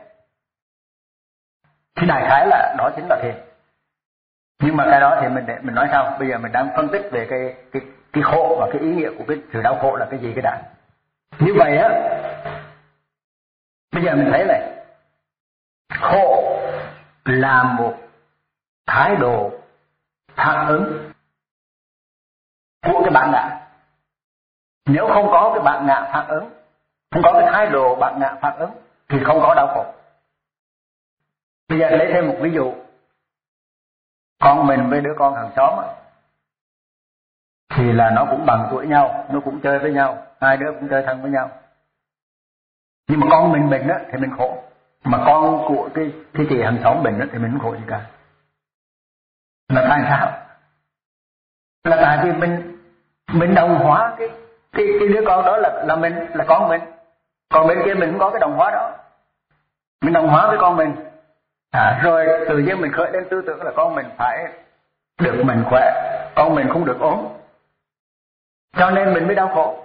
Thì đại khái là đó chính là thiền. Nhưng mà cái đó thì mình để mình nói sau. Bây giờ mình đang phân tích về cái cái cái khổ và cái ý nghĩa của cái sự đau khổ là cái gì cái đã. Như vậy á, bây giờ mình thấy này, khổ là một thái độ phản ứng của cái bản ngã. Nếu không có cái bản ngã phản ứng, không có cái thái độ bản ngã phản ứng thì không có đau khổ. Bây giờ lấy thêm một ví dụ. Con mình với đứa con hàng xóm á, thì là nó cũng bằng tuổi nhau, nó cũng chơi với nhau, hai đứa cũng chơi thân với nhau. Nhưng mà con mình bệnh á thì mình khổ, mà con của cái cái chị hàng xóm bệnh á thì mình không khổ gì cả. Là tại sao? Là tại vì mình mình đồng hóa cái cái cái đứa con đó là là mình, là con mình. Còn bên kia mình không có cái đồng hóa đó. Mình đồng hóa với con mình. À, rồi tự nhiên mình khởi lên tư tưởng là con mình phải được mình khỏe, con mình không được ốm, cho nên mình mới đau khổ.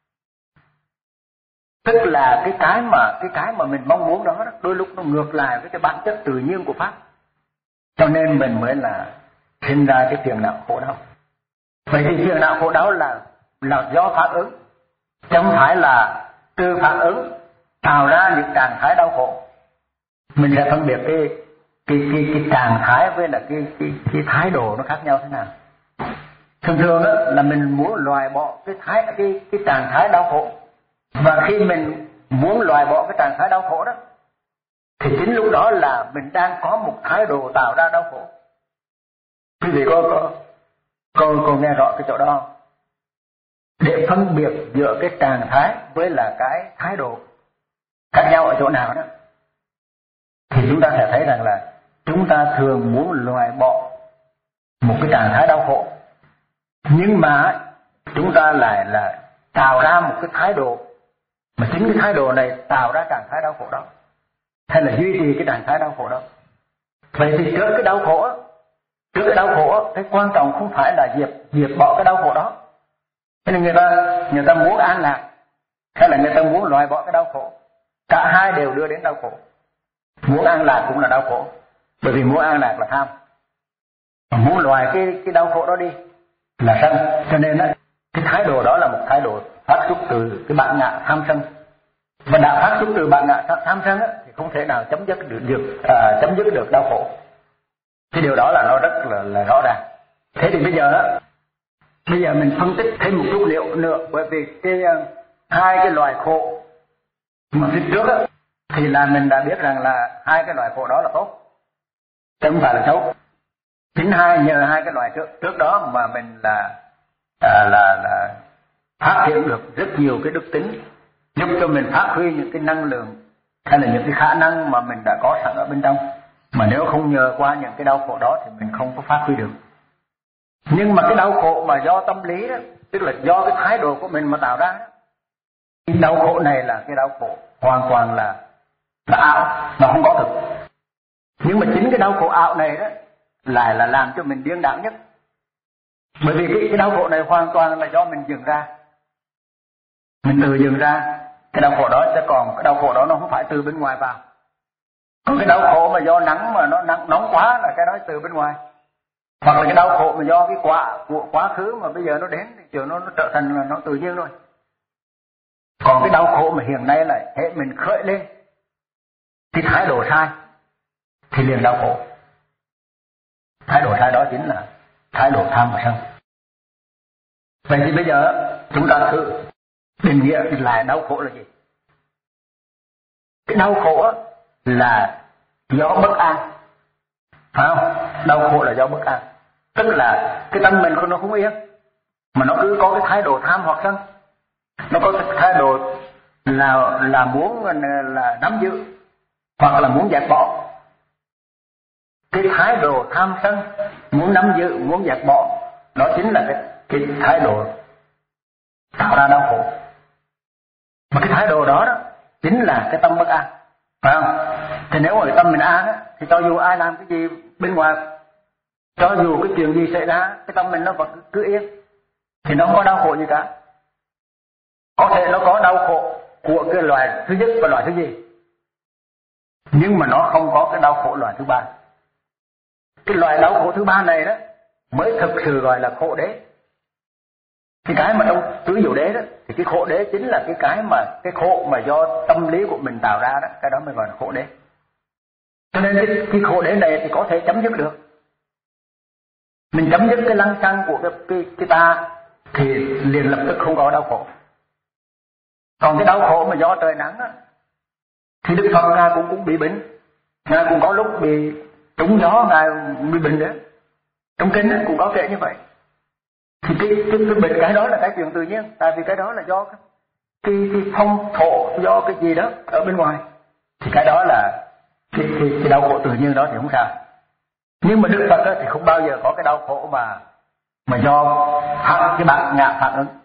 Tức là cái cái mà cái cái mà mình mong muốn đó, đó đôi lúc nó ngược lại với cái bản chất tự nhiên của pháp, cho nên mình mới là sinh ra cái phiền não khổ đau. Vậy thì phiền não khổ đau là là do phản ứng, chứ không phải là từ phản ứng tạo ra những trạng thái đau khổ. Mình sẽ phân biệt cái cái cái cái trạng thái với là cái cái cái thái độ nó khác nhau thế nào. Thường thường đó là mình muốn loại bỏ cái thái cái cái trạng thái đau khổ, và khi mình muốn loại bỏ cái trạng thái đau khổ đó thì chính lúc đó là mình đang có một thái độ tạo ra đau khổ. Quý vị có có có, có nghe rõ cái chỗ đó? Để phân biệt giữa cái trạng thái với là cái thái độ khác nhau ở chỗ nào đó, thì chúng ta sẽ thấy rằng là chúng ta thường muốn loại bỏ một cái trạng thái đau khổ, nhưng mà chúng ta lại là tạo ra một cái thái độ, mà chính cái thái độ này tạo ra trạng thái đau khổ đó, hay là duy trì cái trạng thái đau khổ đó. Vậy thì trước cái đau khổ, trước cái đau khổ, cái quan trọng không phải là diệt diệt bỏ cái đau khổ đó. Thế nên người ta người ta muốn an lạc, hay là người ta muốn loại bỏ cái đau khổ, cả hai đều đưa đến đau khổ. Muốn an lạc cũng là đau khổ, bởi vì muốn an lạc là tham, muốn loại cái cái đau khổ đó đi là sân. Cho nên á, cái thái độ đó là một thái độ phát xuất từ cái bản ngã tham sân, và đã phát xuất từ bản ngã tham sân á, thì không thể nào chấm dứt được, được à, chấm dứt được đau khổ. Cái điều đó là nó rất là, là rõ ràng. Thế thì bây giờ á, bây giờ mình phân tích thêm một chút liệu nữa, bởi vì cái hai cái loại khổ mà phía trước á, thì là mình đã biết rằng là hai cái loại khổ đó là tốt, chứ không phải là xấu. Chính hai nhờ hai cái loại trước trước đó mà mình là à, là là phát hiện được rất nhiều cái đức tính, giúp cho mình phát huy những cái năng lượng hay là những cái khả năng mà mình đã có sẵn ở bên trong. Mà nếu không nhờ qua những cái đau khổ đó thì mình không có phát huy được. Nhưng mà cái đau khổ mà do tâm lý đó, tức là do cái thái độ của mình mà tạo ra đó, cái đau khổ này là cái đau khổ hoàn toàn là là ảo, nó không có thực. Nhưng mà chính cái đau khổ ảo này đó lại là làm cho mình điên đảo nhất. Bởi vì cái, cái đau khổ này hoàn toàn là do mình dựng ra, mình tự dựng ra cái đau khổ đó, chứ còn cái đau khổ đó nó không phải từ bên ngoài vào. Còn cái đau khổ mà do nắng mà nó nắng nóng quá là cái đó từ bên ngoài, hoặc là cái đau khổ mà do cái quả của quá khứ mà bây giờ nó đến thì chiều nó, nó trở thành là nó tự nhiên thôi. Còn cái đau khổ mà hiện nay là hệ mình khởi lên cái thái độ sai thì liền đau khổ. Thái độ sai đó chính là thái độ tham và sân. Vậy thì bây giờ chúng ta thử định nghĩa lại đau khổ là gì? Cái đau khổ là do bất an, phải không? Đau khổ là do bất an, tức là cái tâm mình nó không yên, mà nó cứ có cái thái độ tham hoặc sân, nó có cái thái độ là là muốn là nắm giữ hoặc là muốn dẹp bỏ. Cái thái độ tham sân, muốn nắm giữ, muốn dẹp bỏ, đó chính là cái, cái thái độ tạo ra đau khổ. Mà cái thái độ đó đó chính là cái tâm bất an, phải không? Thì nếu ở tâm mình an á, thì cho dù ai làm cái gì bên ngoài, cho dù cái chuyện gì xảy ra, cái tâm mình nó vẫn cứ yên, thì nó không có đau khổ gì cả. Có thể nó có đau khổ của cái loại thứ nhất và loại thứ gì, nhưng mà nó không có cái đau khổ loại thứ ba. Cái loại đau khổ thứ ba này đó mới thực sự gọi là khổ đế. Cái cái mà trong tứ diệu đế đó, thì cái khổ đế chính là cái cái mà cái khổ mà do tâm lý của mình tạo ra đó, cái đó mới gọi là khổ đế. Cho nên cái, cái khổ đế này thì có thể chấm dứt được. Mình chấm dứt cái lăng xăng của cái, cái, cái ta thì liền lập tức không có đau khổ. Còn cái đau khổ mà do trời nắng á, thì Đức Phật Ngài cũng cũng bị bệnh, Ngài cũng có lúc bị trúng gió, Ngài bị bệnh nữa. Trong kinh cũng có kể như vậy. Thì cái, cái, cái bệnh cái đó là cái chuyện tự nhiên, tại vì cái đó là do cái, cái, cái phong thổ, do cái gì đó ở bên ngoài. Thì cái đó là cái, cái, cái đau khổ tự nhiên đó thì không sao. Nhưng mà Đức Phật thì không bao giờ có cái đau khổ mà mà do phản cái bản ngã phản ứng.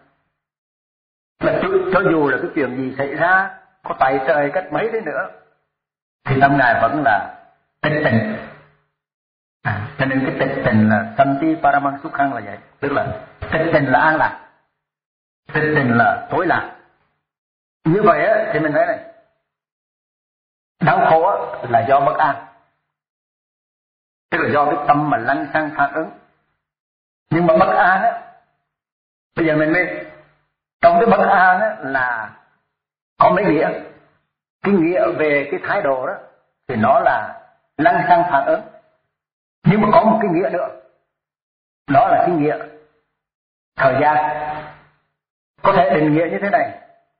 Là cho, cho dù là cái chuyện gì xảy ra, có tay trời cách mấy đấy nữa, thì tâm Ngài vẫn là tịch tình. À, cho nên cái tịch tình là Santi Paramang Sukhang là vậy, tức là tịch tình là an lạc, tịch tình là tối lạc. Như vậy á, thì mình thấy này, đau khổ á, là do bất an, tức là do cái tâm mà lăng xăng phản ứng. Nhưng mà bất an á, bây giờ mình mới trong cái bất an á, là có mấy nghĩa. Cái nghĩa về cái thái độ đó thì nó là lăng xăng phản ứng. Nhưng mà có một cái nghĩa nữa, đó là cái nghĩa thời gian. Có thể định nghĩa như thế này: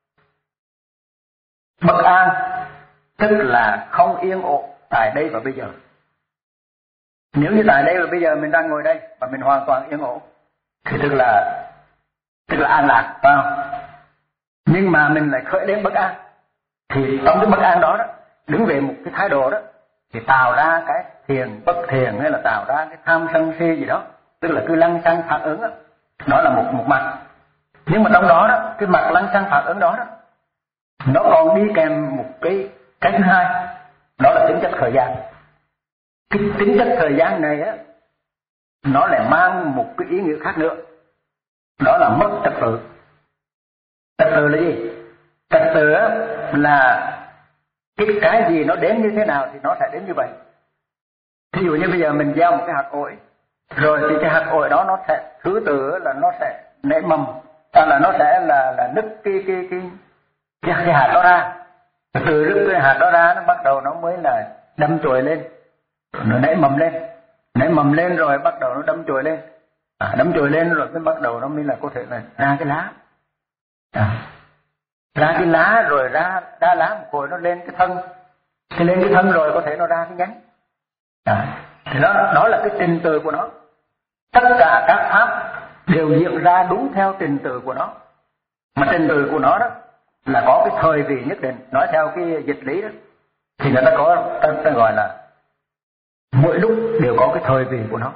bất an tức là không yên ổn tại đây và bây giờ. Nếu như tại đây và bây giờ mình đang ngồi đây và mình hoàn toàn yên ổn thì tức là tức là an lạc, phải không? Nhưng mà mình lại khởi đến bất an, thì trong cái bất an đó đó, đứng về một cái thái độ đó, thì tạo ra cái thiền bất thiền, hay là tạo ra cái tham sân si gì đó, tức là cứ lăng xăng phản ứng đó. Đó là một một mặt. Nhưng mà trong đó đó, cái mặt lăng xăng phản ứng đó đó, nó còn đi kèm một cái cái thứ hai, đó là tính chất thời gian. Cái tính chất thời gian này á, nó lại mang một cái ý nghĩa khác nữa, đó là mất trật tự. Trật tự là gì? Trật tự là cái cái gì nó đến như thế nào thì nó sẽ đến như vậy. Thí dụ như bây giờ mình gieo một cái hạt ổi, rồi thì cái hạt ổi đó nó sẽ thứ tự là nó sẽ nảy mầm, hoặc là nó sẽ là là nứt cái cái cái cái, cái hạt đó ra. Từ nứt cái hạt đó ra, nó bắt đầu nó mới là đâm chồi lên, nó nảy mầm lên, nảy mầm lên rồi bắt đầu nó đâm chồi lên, à, đâm chồi lên rồi mới bắt đầu nó mới là có thể là ra cái lá, à, ra cái lá rồi ra ra lá một hồi nó lên cái thân, thì lên cái thân rồi có thể nó ra cái nhánh, à, thì đó đó là cái trình tự của nó. Tất cả các pháp đều diễn ra đúng theo trình tự của nó, mà trình tự của nó đó là có cái thời vị nhất định. Nói theo cái dịch lý đó thì người ta có ta, ta gọi là mỗi lúc đều có cái thời vị của nó.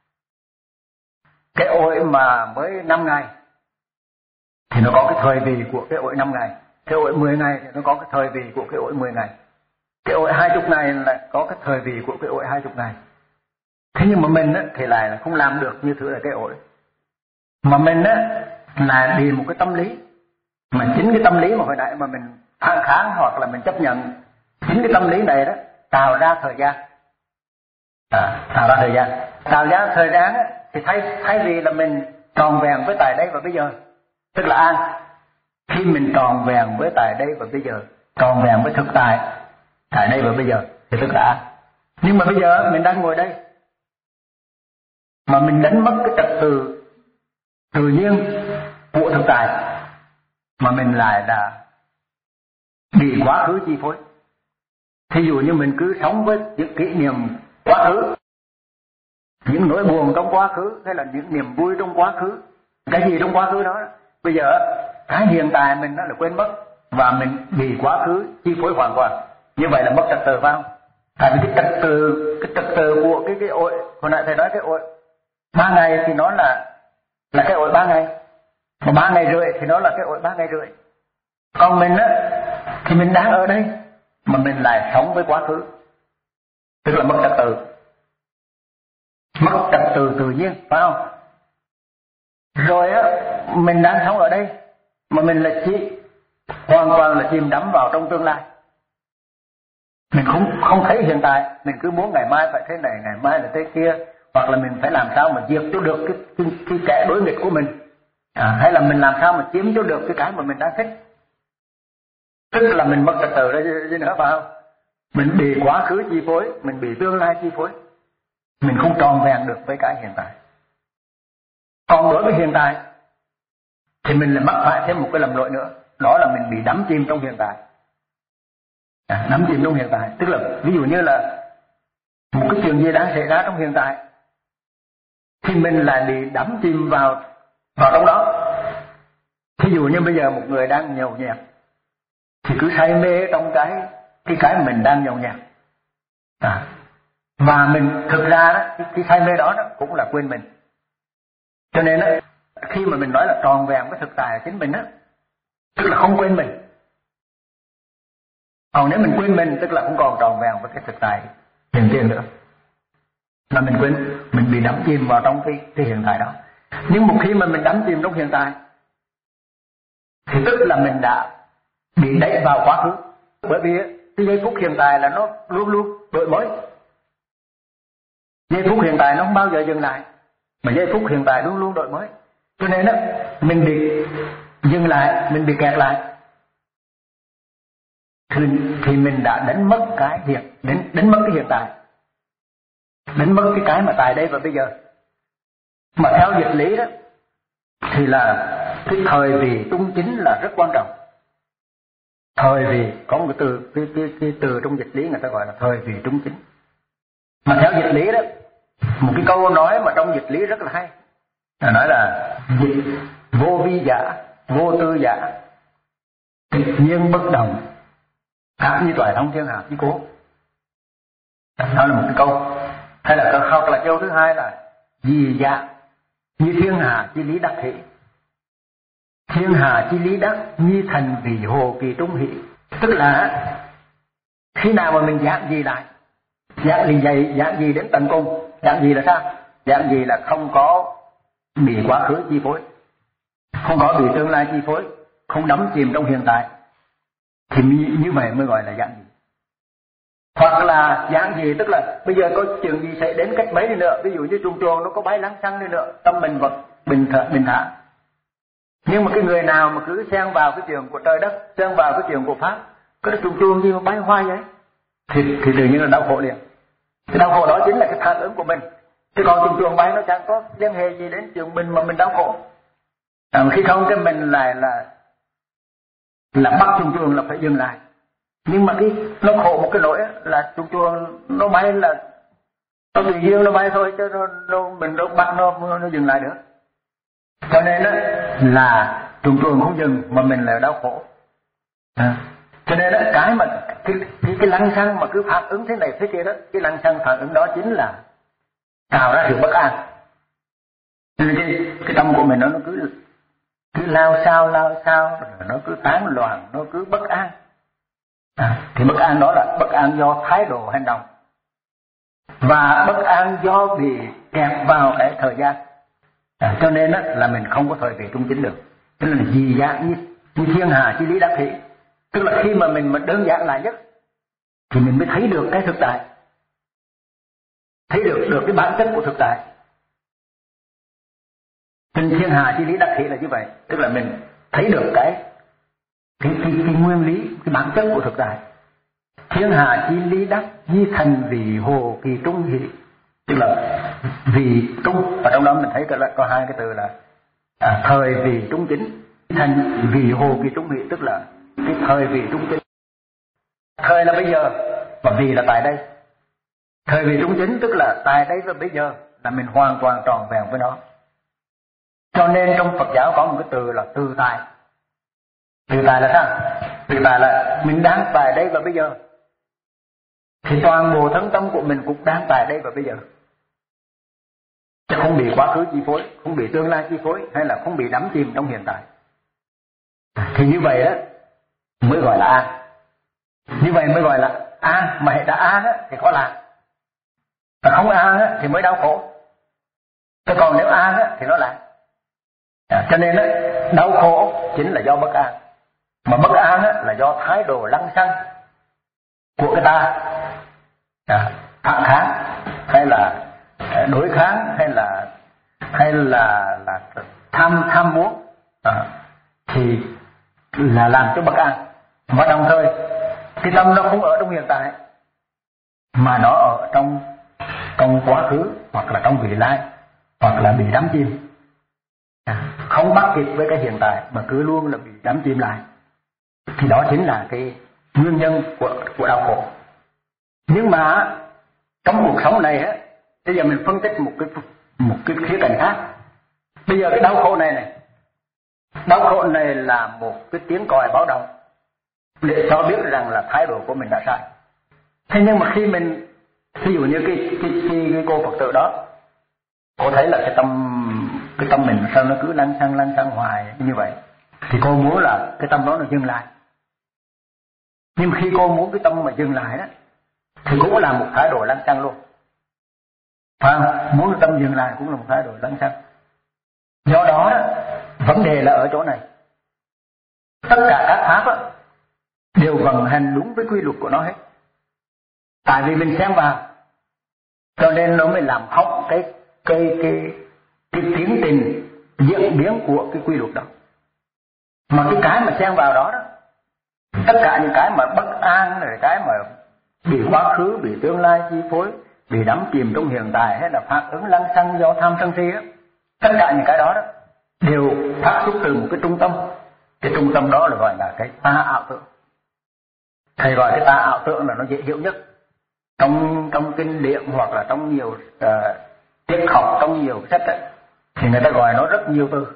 Cái ổi mà mới năm ngày thì nó có cái thời vị của cái ổi năm ngày, cái ổi mười ngày thì nó có cái thời vị của cái ổi mười ngày, cái ổi hai chục ngày lại có cái thời vị của cái ổi hai chục ngày. Thế nhưng mà mình á, thì lại là không làm được như thứ là cái ổi, mà mình á, là đi một cái tâm lý, mà chính cái tâm lý mà hồi nãy mà mình phản kháng hoặc là mình chấp nhận, chính cái tâm lý này đó tạo ra thời gian, à, tạo ra thời gian, tạo ra thời gian á, thì thay thay vì là mình tròn vẹn với tại đây và bây giờ, tức là an. Khi mình tròn vẹn với tại đây và bây giờ, tròn vẹn với thực tại tại đây và bây giờ thì tức là an. Nhưng mà bây giờ mình đang ngồi đây, mà mình đánh mất cái trật tự tự nhiên của thực tại, mà mình lại là bị quá khứ chi phối. Thí dụ như mình cứ sống với những kỷ niệm quá khứ, những nỗi buồn trong quá khứ, hay là những niềm vui trong quá khứ, cái gì trong quá khứ đó, bây giờ cái hiện tại mình nó là quên mất, và mình bị quá khứ chi phối hoàn toàn. Như vậy là mất trật tự phải không? Tại vì cái trật tự, cái trật tự của cái cái ổi, hồi nãy thầy nói cái ổi ba ngày thì nó là là cái ổi ba ngày, mà ba ngày rưỡi thì nó là cái ổi ba ngày rưỡi. Còn mình á thì mình đang ở đây mà mình lại sống với quá khứ, tức là mất trật tự, mất trật tự tự nhiên phải không? Rồi á mình đang sống ở đây mà mình là chỉ hoàn toàn là chìm đắm vào trong tương lai. Mình không không thấy hiện tại, mình cứ muốn ngày mai phải thế này, ngày mai là thế kia, hoặc là mình phải làm sao mà diệt cho được cái cái, cái kẻ đối nghịch của mình, à, hay là mình làm sao mà chiếm cho được cái cái mà mình đang thích. Tức là mình mất trật tự đó chứ nữa phải không? Mình bị quá khứ chi phối, mình bị tương lai chi phối, mình không tròn vẹn được với cái hiện tại. Còn đối với hiện tại thì mình lại mắc phải thêm một cái lầm lỗi nữa, đó là mình bị đắm chìm trong hiện tại. À, đắm chìm trong hiện tại, tức là ví dụ như là một cái chuyện gì đang xảy ra trong hiện tại thì mình lại bị đắm chìm vào vào trong đó. Thí dụ như bây giờ một người đang nhậu nhẹt thì cứ say mê trong cái cái cái mình đang nhậu nhẹt, à, và mình thực ra đó, cái, cái say mê đó, đó cũng là quên mình. Cho nên đó, khi mà mình nói là tròn vẹn với thực tại chính mình đó, tức là không quên mình. Còn nếu mình quên mình tức là không còn tròn vẹn với cái thực tại hiện tiền nữa, là mình quên, mình bị đắm chìm vào trong cái, cái hiện tại đó. Nhưng một khi mà mình đắm chìm trong hiện tại thì tức là mình đã bị đẩy vào quá khứ. Bởi vì cái giây phút hiện tại là nó luôn luôn đổi mới. Giây phút hiện tại nó không bao giờ dừng lại, mà giây phút hiện tại luôn luôn đổi mới. Cho nên đó, mình bị dừng lại, mình bị kẹt lại, thì, thì mình đã đánh mất cái hiện, đánh, đánh mất cái hiện tại, đánh mất cái cái mà tại đây và bây giờ. Mà theo dịch lý đó thì là cái thời vị trung chính là rất quan trọng. Thời vị có một cái từ, cái, cái, cái từ trong dịch lý người ta gọi là thời vị trung chính. Mà theo dịch lý đó, một cái câu nói mà trong dịch lý rất là hay, là nói là dịch vô vi giả, vô tư giả, tịch nhiên bất động, khác như toại thông thiên hạ chí cố. Đó là một cái câu. Hay là hoặc là câu thứ hai là dị giả như thiên hà chi lý đắc hỷ, thiên hà chi lý đắc như thành vì hồ kỳ trung hỷ. Tức là khi nào mà mình dạng gì lại, dạng gì dày, dạng gì đến tận cùng. Dạng gì là sao? Dạng gì là không có bị quá khứ chi phối, không có bị tương lai chi phối, không đắm chìm trong hiện tại, thì như vậy mới gọi là dạng gì. Hoặc là dạng gì tức là bây giờ có chuyện gì xảy đến cách mấy đi nữa, ví dụ như chuồng chuồng nó có bay lăng xăng đi nữa, tâm mình vật bình thản, bình thản. Nhưng mà cái người nào mà cứ xen vào cái chuyện của trời đất, xen vào cái chuyện của pháp, cái chuồng chuồng gì mà bay hoài vậy, thì, thì tự nhiên là đau khổ liền. Cái đau khổ đó chính là cái phản ứng của mình. Chứ còn chuồng chuồng bay nó chẳng có liên hệ gì đến chuyện mình mà mình đau khổ. À, khi không cái mình lại là là bắt chuồng chuồng là phải dừng lại. Nhưng mà cái nó khổ một cái nỗi là chuồng chuồng nó bay là nó tự nhiên nó bay thôi, chứ nó, nó mình đâu bắt nó nó dừng lại nữa. Cho nên đó là chuồng chuồng không dừng mà mình lại đau khổ. À, cho nên đó cái mà cái cái, cái lăng xăng mà cứ phản ứng thế này thế kia đó, cái lăng xăng phản ứng đó chính là tạo ra sự bất an. Nên cái cái tâm của mình nó nó cứ cứ lao sao lao sao, nó cứ tán loạn, nó cứ bất an. À, thì bất an đó là bất an do thái độ hành động, và bất an do bị kẹp vào cái thời gian. À, cho nên đó, là mình không có thời vị trung chính được. Tức là dị dạng như, như thiên hà chi lý đắc hỷ. Tức là khi mà mình mà đơn giản lại nhất thì mình mới thấy được cái thực tại, thấy được được cái bản chất của thực tại. Nên thiên hà chi lý đắc hỷ là như vậy, tức là mình thấy được cái cái cái, cái nguyên lý, cái bản chất của thực tại. Thiên hà chi lý đắc di thành vì hồ kỳ trung hỷ, tức là vì trung, và trong đó mình thấy có, có hai cái từ là à, thời vì trung chính, thành vì hồ kỳ trung hỷ, tức là cái thời vì trung chính. Thời là bây giờ và vì là tại đây. Thời vì trung chính tức là tại đây và bây giờ là mình hoàn toàn tròn vẹn với nó. Cho nên trong Phật giáo có một cái từ là tự tại. Tự tại là sao? Tự tại là mình đang tại đây và bây giờ, thì toàn bộ thân tâm của mình cũng đang tại đây và bây giờ, chứ không bị quá khứ chi phối, không bị tương lai chi phối, hay là không bị đắm chìm trong hiện tại. Thì như vậy đó mới gọi là an. Như vậy mới gọi là an. Mà hệ đã an á, thì có lạc, và không an á, thì mới đau khổ. Chứ còn nếu an á, thì nó lạc. À, cho nên á, đau khổ chính là do bất an, mà bất an á, là do thái độ lăng xăng của cái ta, à, phản kháng hay là đối kháng hay là hay là là tham tham muốn, à, thì là làm cho bất an. Và đồng thời cái tâm nó không ở trong hiện tại, mà nó ở trong trong quá khứ, hoặc là trong vị lai, hoặc là bị đắm chìm, à, không bắt kịp với cái hiện tại mà cứ luôn là bị đắm chìm lại. Thì đó chính là cái nguyên nhân của của đau khổ. Nhưng mà trong cuộc sống này á, bây giờ mình phân tích một cái một cái khía cạnh khác. Bây giờ cái đau khổ này này, đau khổ này là một cái tiếng còi báo động để cho biết rằng là thái độ của mình đã sai. Thế nhưng mà khi mình, ví dụ như cái cái cái, cái cô Phật tử đó, cô thấy là cái tâm cái tâm mình sao nó cứ lăn xăng lăn xăng hoài như vậy, thì cô muốn là cái tâm đó nó dừng lại. Nhưng khi cô muốn cái tâm mà dừng lại đó, thì cũng là một thái độ lăn xăng luôn. Phải không? Muốn cái tâm dừng lại cũng là một thái độ lăn xăng. Do đó, đó vấn đề là ở chỗ này. Tất cả các pháp đó, đều vận hành đúng với quy luật của nó hết. Tại vì mình xen vào, cho nên nó mới làm hỏng cái cái cái cái tiến trình diễn biến của cái quy luật đó. Mà cái cái mà xen vào đó đó, tất cả những cái mà bất an, rồi cái mà bị quá khứ, bị tương lai chi phối, bị đắm chìm trong hiện tại, hay là phản ứng lăng xăng do tham sân si đó, tất cả những cái đó đó đều phát xuất từ một cái trung tâm. Cái trung tâm đó là gọi là cái ta ảo tưởng. Thầy gọi cái ta ảo tưởng là nó dễ hiểu nhất. Trong trong kinh điển hoặc là trong nhiều uh, triết học, trong nhiều sách ấy, thì người ta gọi nó rất nhiều từ.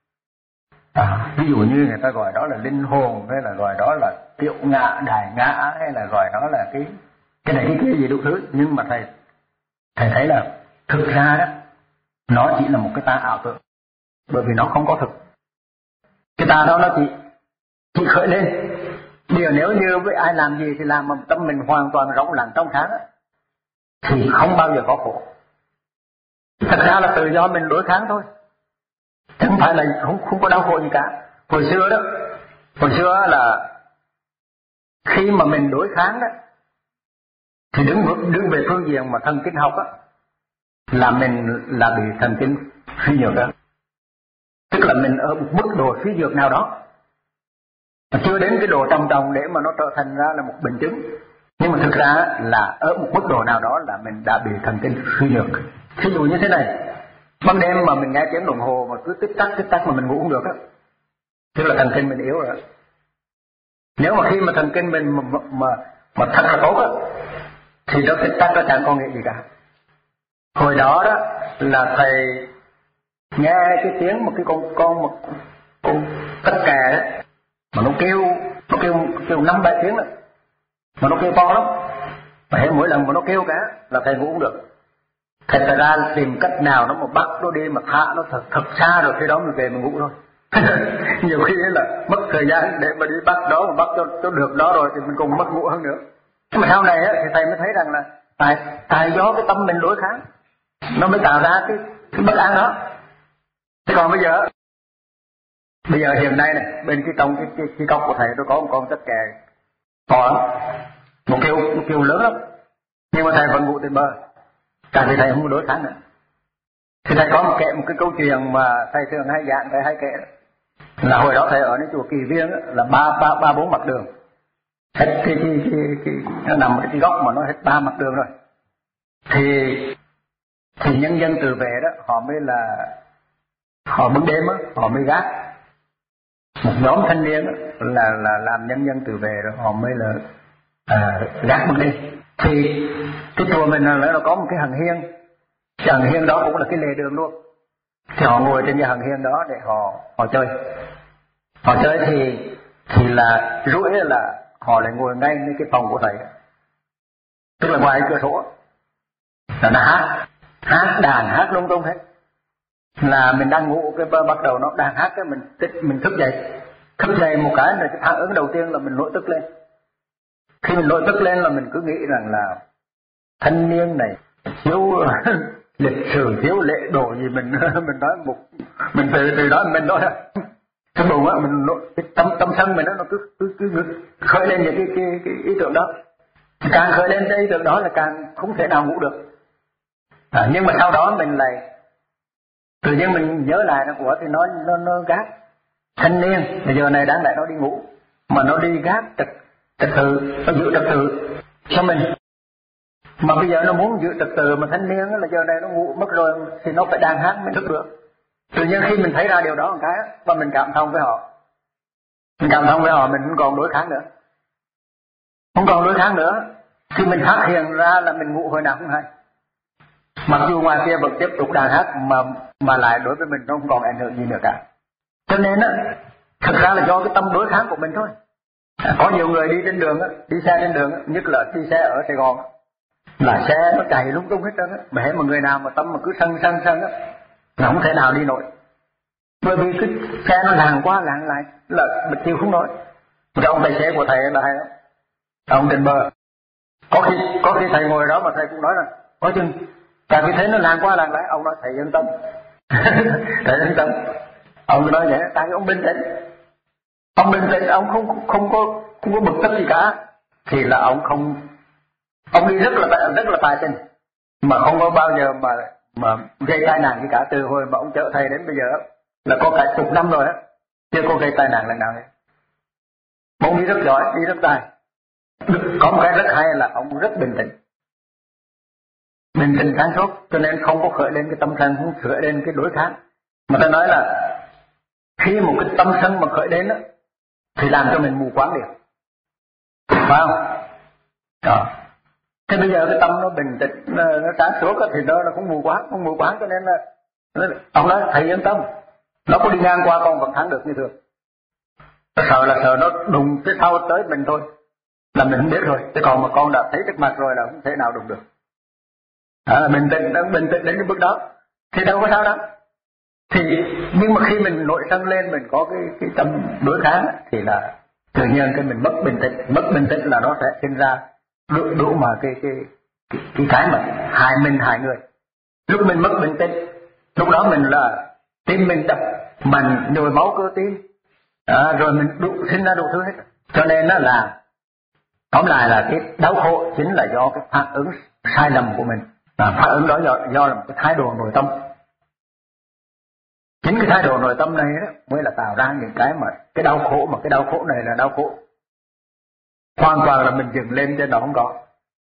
À, ví dụ như người ta gọi đó là linh hồn, hay là gọi đó là tiểu ngã, đại ngã, hay là gọi đó là cái cái này cái kia gì đủ thứ. Nhưng mà thầy thầy thấy là thực ra đó, nó chỉ là một cái ta ảo tưởng, bởi vì nó không có thực. Cái ta đó nó chỉ chỉ khởi lên. Điều nếu như với ai làm gì thì làm mà tâm mình hoàn toàn rỗng lặng trong sáng, thì không bao giờ có khổ. Thật ra là tự do mình đối kháng thôi, không phải là không không có đau khổ gì cả. Hồi xưa đó, hồi xưa là khi mà mình đối kháng đó, thì đứng đứng về phương diện mà thần kinh học á, là mình là bị thần kinh suy nhược đó. Tức là mình ở một mức độ suy nhược nào đó, mà chưa đến cái độ trầm trọng để mà nó trở thành ra là một bệnh chứng. Nhưng mà thực ra là ở một mức độ nào đó là mình đã bị thần kinh suy nhược. Ví dụ như thế này, ban đêm mà mình nghe tiếng đồng hồ mà cứ tích tắc tích tắc mà mình ngủ không được á, tức là thần kinh mình yếu rồi. Nếu mà khi mà thần kinh mình mà mà, mà thật là tốt á, thì nó tích tắc nó chẳng có nghĩa gì cả. Hồi đó đó là thầy nghe cái tiếng một cái con con một con tất kè đó, mà nó kêu nó kêu kêu năm bảy tiếng đó, mà nó kêu to lắm, và hết mỗi lần mà nó kêu cả là thầy ngủ không được. Thầy phải ra tìm cách nào nó mà bắt nó đi mà thả nó thật thật xa, rồi khi đó mình về mình ngủ thôi. Nhiều khi là mất thời gian để mà đi bắt đó, mà bắt cho, cho được đó rồi thì mình còn mất ngủ hơn nữa. Nhưng mà sau này á, thì thầy mới thấy rằng là tại tại do cái tâm mình đối kháng nó mới tạo ra cái cái bất an đó. Thế còn bây giờ bây giờ hiện nay này, bên cái trong cái cái, cái cốc của thầy tôi có một con tất kè to lắm, một kêu một kêu lớn lắm, nhưng mà thầy vẫn ngủ trên bờ, tại vì thầy không có đối kháng nữa. Thì thầy có một kể một cái câu chuyện mà thầy thường hay giảng, thầy hay kể là hồi đó thầy ởในchùa Kỳ Viên là ba ba ba bốn mặt đường, hết cái cái cái, cái nó nằm ở cái góc mà nó hết ba mặt đường rồi. Thì thì nhân dân tự vệ đó họ mới là họ bưng đêm á, họ mới gác. Một nhóm thanh niên đó, là là làm nhân dân tự vệ rồi họ mới là à, gác bưng đêm. Thì cái chùa mình là nó có một cái hằng hiên, cái hằng hiên đó cũng là cái lề đường luôn. Thì họ ngồi trên cái hằng hiên đó để họ họ chơi. Họ chơi thì thì là rủi là họ lại ngồi ngayในcái phòng của thầy, tức là ngoài cửa sổ là nó hát hát đàn hát lung tung hết. Là mình đang ngủ cái bắt đầu nó đang hát cái mình tích mình thức dậy thức dậy một cái là cái phản ứng đầu tiên là mình nổi tức lên. Khi mình nổi tức lên là mình cứ nghĩ rằng là thanh niên này thiếu lịch sử thiếu lễ độ gì mình mình nói một mình từ từ đó mình nói cái bụng á mình cái tâm tâm sân mình nó nó cứ cứ cứ khởi lên những cái cái, cái ý tưởng đó. Càng khởi lên cái ý tưởng đó là càng không thể nào ngủ được. À, nhưng mà sau đó mình lại tự nhiên mình nhớ lại nó của thì nó nó nó gác thanh niên bây giờ này đáng lẽ nó đi ngủ mà nó đi gác trật trật tự, nó giữ trật tự cho mình. Mà bây giờ nó muốn giữ trật tự mà thanh niên là giờ này nó ngủ mất rồi thì nó phải đàn hát mới thức được. Tự nhiên khi mình thấy ra điều đó một cái và mình cảm thông với họ, mình cảm thông với họ mình không còn đối kháng nữa, không còn đối kháng nữa thì mình phát hiện ra là mình ngủ hồi nào không hay. Mặc dù ngoài kia vẫn tiếp tục đàn hát mà mà lại đối với mình nó không còn ảnh hưởng gì nữa cả. Cho nên á, thực ra là do cái tâm đối kháng của mình thôi. Có nhiều người đi trên đường á, đi xe trên đường á, nhất là đi xe ở Sài Gòn á, là xe nó chạy lung tung hết trơn á, mà hễ mà người nào mà tâm mà cứ sân sân sân á, là không thể nào đi nổi. Bởi vì cái xe nó làng qua làng lại là mình chịu không nổi. Cái ông tài xế của thầy là hay lắm, ông trên bờ, có khi có khi thầy ngồi đó mà thầy cũng nói là có chừng tại vì thế nó làng qua làng lại, ông nói thầy yên tâm. Thầy yên tâm. Ông cứ nói vậy, tại vì ông bình tĩnh, ông bình tĩnh, ông không không có không có bực tức gì cả, thì là ông không, ông đi rất là rất là tài tình, mà không có bao giờ mà mà gây tai nạn gì cả. Từ hồi mà ông chở thầy đến bây giờ là có cả chục năm rồi á, chưa có gây tai nạn lần nào hết. Ông đi rất giỏi, đi rất tài. Có một cái rất hay là ông rất bình tĩnh, bình tĩnh sáng suốt, cho nên không có khởi lên cái tâm sân, không khởi lên cái đối kháng. Mà ta nói là khi một cái tâm sân mà khởi đến đó, thì làm cho mình mù quáng liền, phải không? Đó. Thế bây giờ cái tâm nó bình tĩnh, nó, nó sáng suốt thì nó, nó cũng mù quáng, không mù quáng cho nên là nó, ông nói thầy yên tâm, nó có đi ngang qua con vẫn thắng được như thường. Nó sợ là sợ nó đụng cái sau tới mình thôi là mình không biết rồi, chứ còn mà con đã thấy trước mặt rồi là không thể nào đụng được. À, bình tĩnh, đang bình tĩnh đến cái bước đó thì đâu có sao đâu. Thì nhưng mà khi mình nổi sân lên, mình có cái cái tâm đối kháng thì là tự nhiên cái mình mất bình tĩnh, mất bình tĩnh là nó sẽ sinh ra đủ, đủ mà cái cái cái cái, cái mà hại mình hại người. Lúc mình mất bình tĩnh, lúc đó mình là tim mình đập mình nhồi máu cơ tim, à, rồi mình đủ, sinh ra đủ thứ hết. Cho nên nó là tóm lại là cái đau khổ chính là do cái phản ứng sai lầm của mình. À, phản ứng đó do, do là một cái thái độ nội tâm. Chính cái thái độ nội tâm này đó mới là tạo ra những cái mà cái đau khổ, mà cái đau khổ này là đau khổ hoàn toàn là mình dừng lên trên đó không có.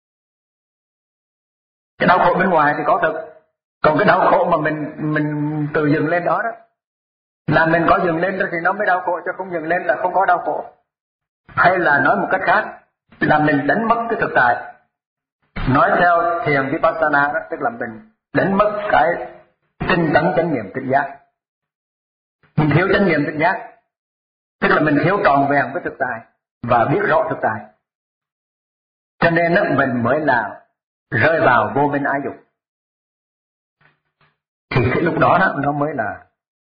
Cái đau khổ bên ngoài thì có thật, còn cái đau khổ mà mình mình tự dừng lên đó đó là mình có dừng lên đó thì nó mới đau khổ, chứ không dừng lên là không có đau khổ. Hay là nói một cách khác là mình đánh mất cái thực tại. Nói theo thiền Vipassana đó, tức là mình đánh mất cái tinh tấn chánh niệm tỉnh giác. Mình thiếu chánh niệm tỉnh giác, tức là mình thiếu tròn vẹn với thực tại và biết rõ thực tại. Cho nên đó, mình mới là rơi vào vô minh ái dục. Thì cái lúc đó, đó nó mới là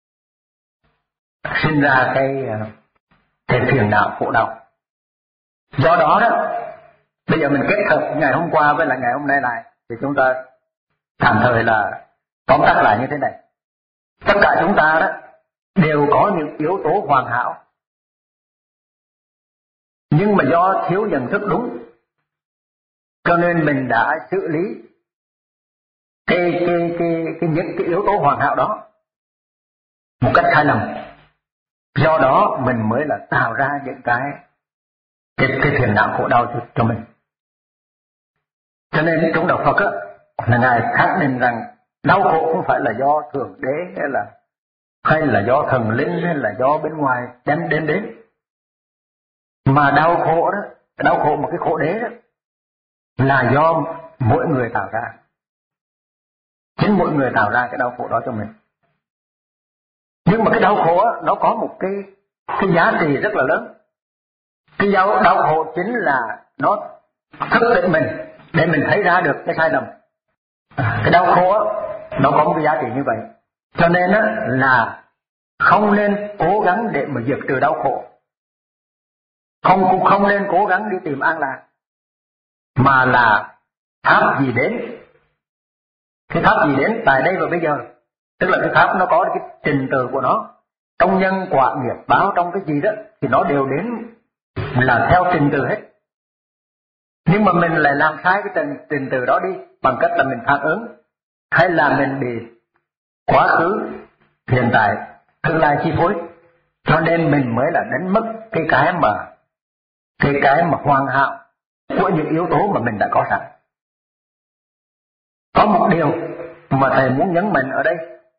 sinh ra cái cái phiền não khổ đau. Do đó đó, bây giờ mình kết hợp ngày hôm qua với lại ngày hôm nay lại thì chúng ta tạm thời là tóm tắt lại như thế này. Tất cả chúng ta đó đều có những yếu tố hoàn hảo, nhưng mà do thiếu nhận thức đúng, cho nên mình đã xử lý cái cái cái cái những cái yếu tố hoàn hảo đó một cách sai lầm. Do đó mình mới là tạo ra những cái cái, cái phiền não khổ đau cho, cho mình. Cho nên trong đạo Phật á, là Ngài khẳng định rằng Đau khổ không phải là do thượng đế hay là hay là do thần linh hay là do bên ngoài đem đến đến, mà đau khổ đó, đau khổ một cái khổ đế đó là do mỗi người tạo ra. Chính mỗi người tạo ra cái đau khổ đó cho mình. Nhưng mà cái đau khổ đó, nó có một cái cái giá trị rất là lớn. Cái đau, đau khổ chính là nó thức tỉnh mình để mình thấy ra được cái sai lầm. À, cái đau khổ đó, nó có một cái giá trị như vậy. Cho nên đó, là không nên cố gắng để mà diệt trừ đau khổ. Không cũng không nên cố gắng đi tìm an lạc, mà là tháp gì đến. Cái tháp gì đến tại đây và bây giờ, tức là cái tháp nó có cái trình tự của nó, trong nhân quả nghiệp báo trong cái gì đó thì nó đều đến là theo trình tự hết. Nhưng mà mình lại làm sai cái trình, trình tự đó đi bằng cách là mình phản ứng, hay là mình bị quá khứ, hiện tại, tương lai chi phối. Cho nên mình mới là đánh mất cái cái mà cái cái mà hoàn hảo của những yếu tố mà mình đã có sẵn. Có một điều mà thầy muốn nhấn mạnh ở đây,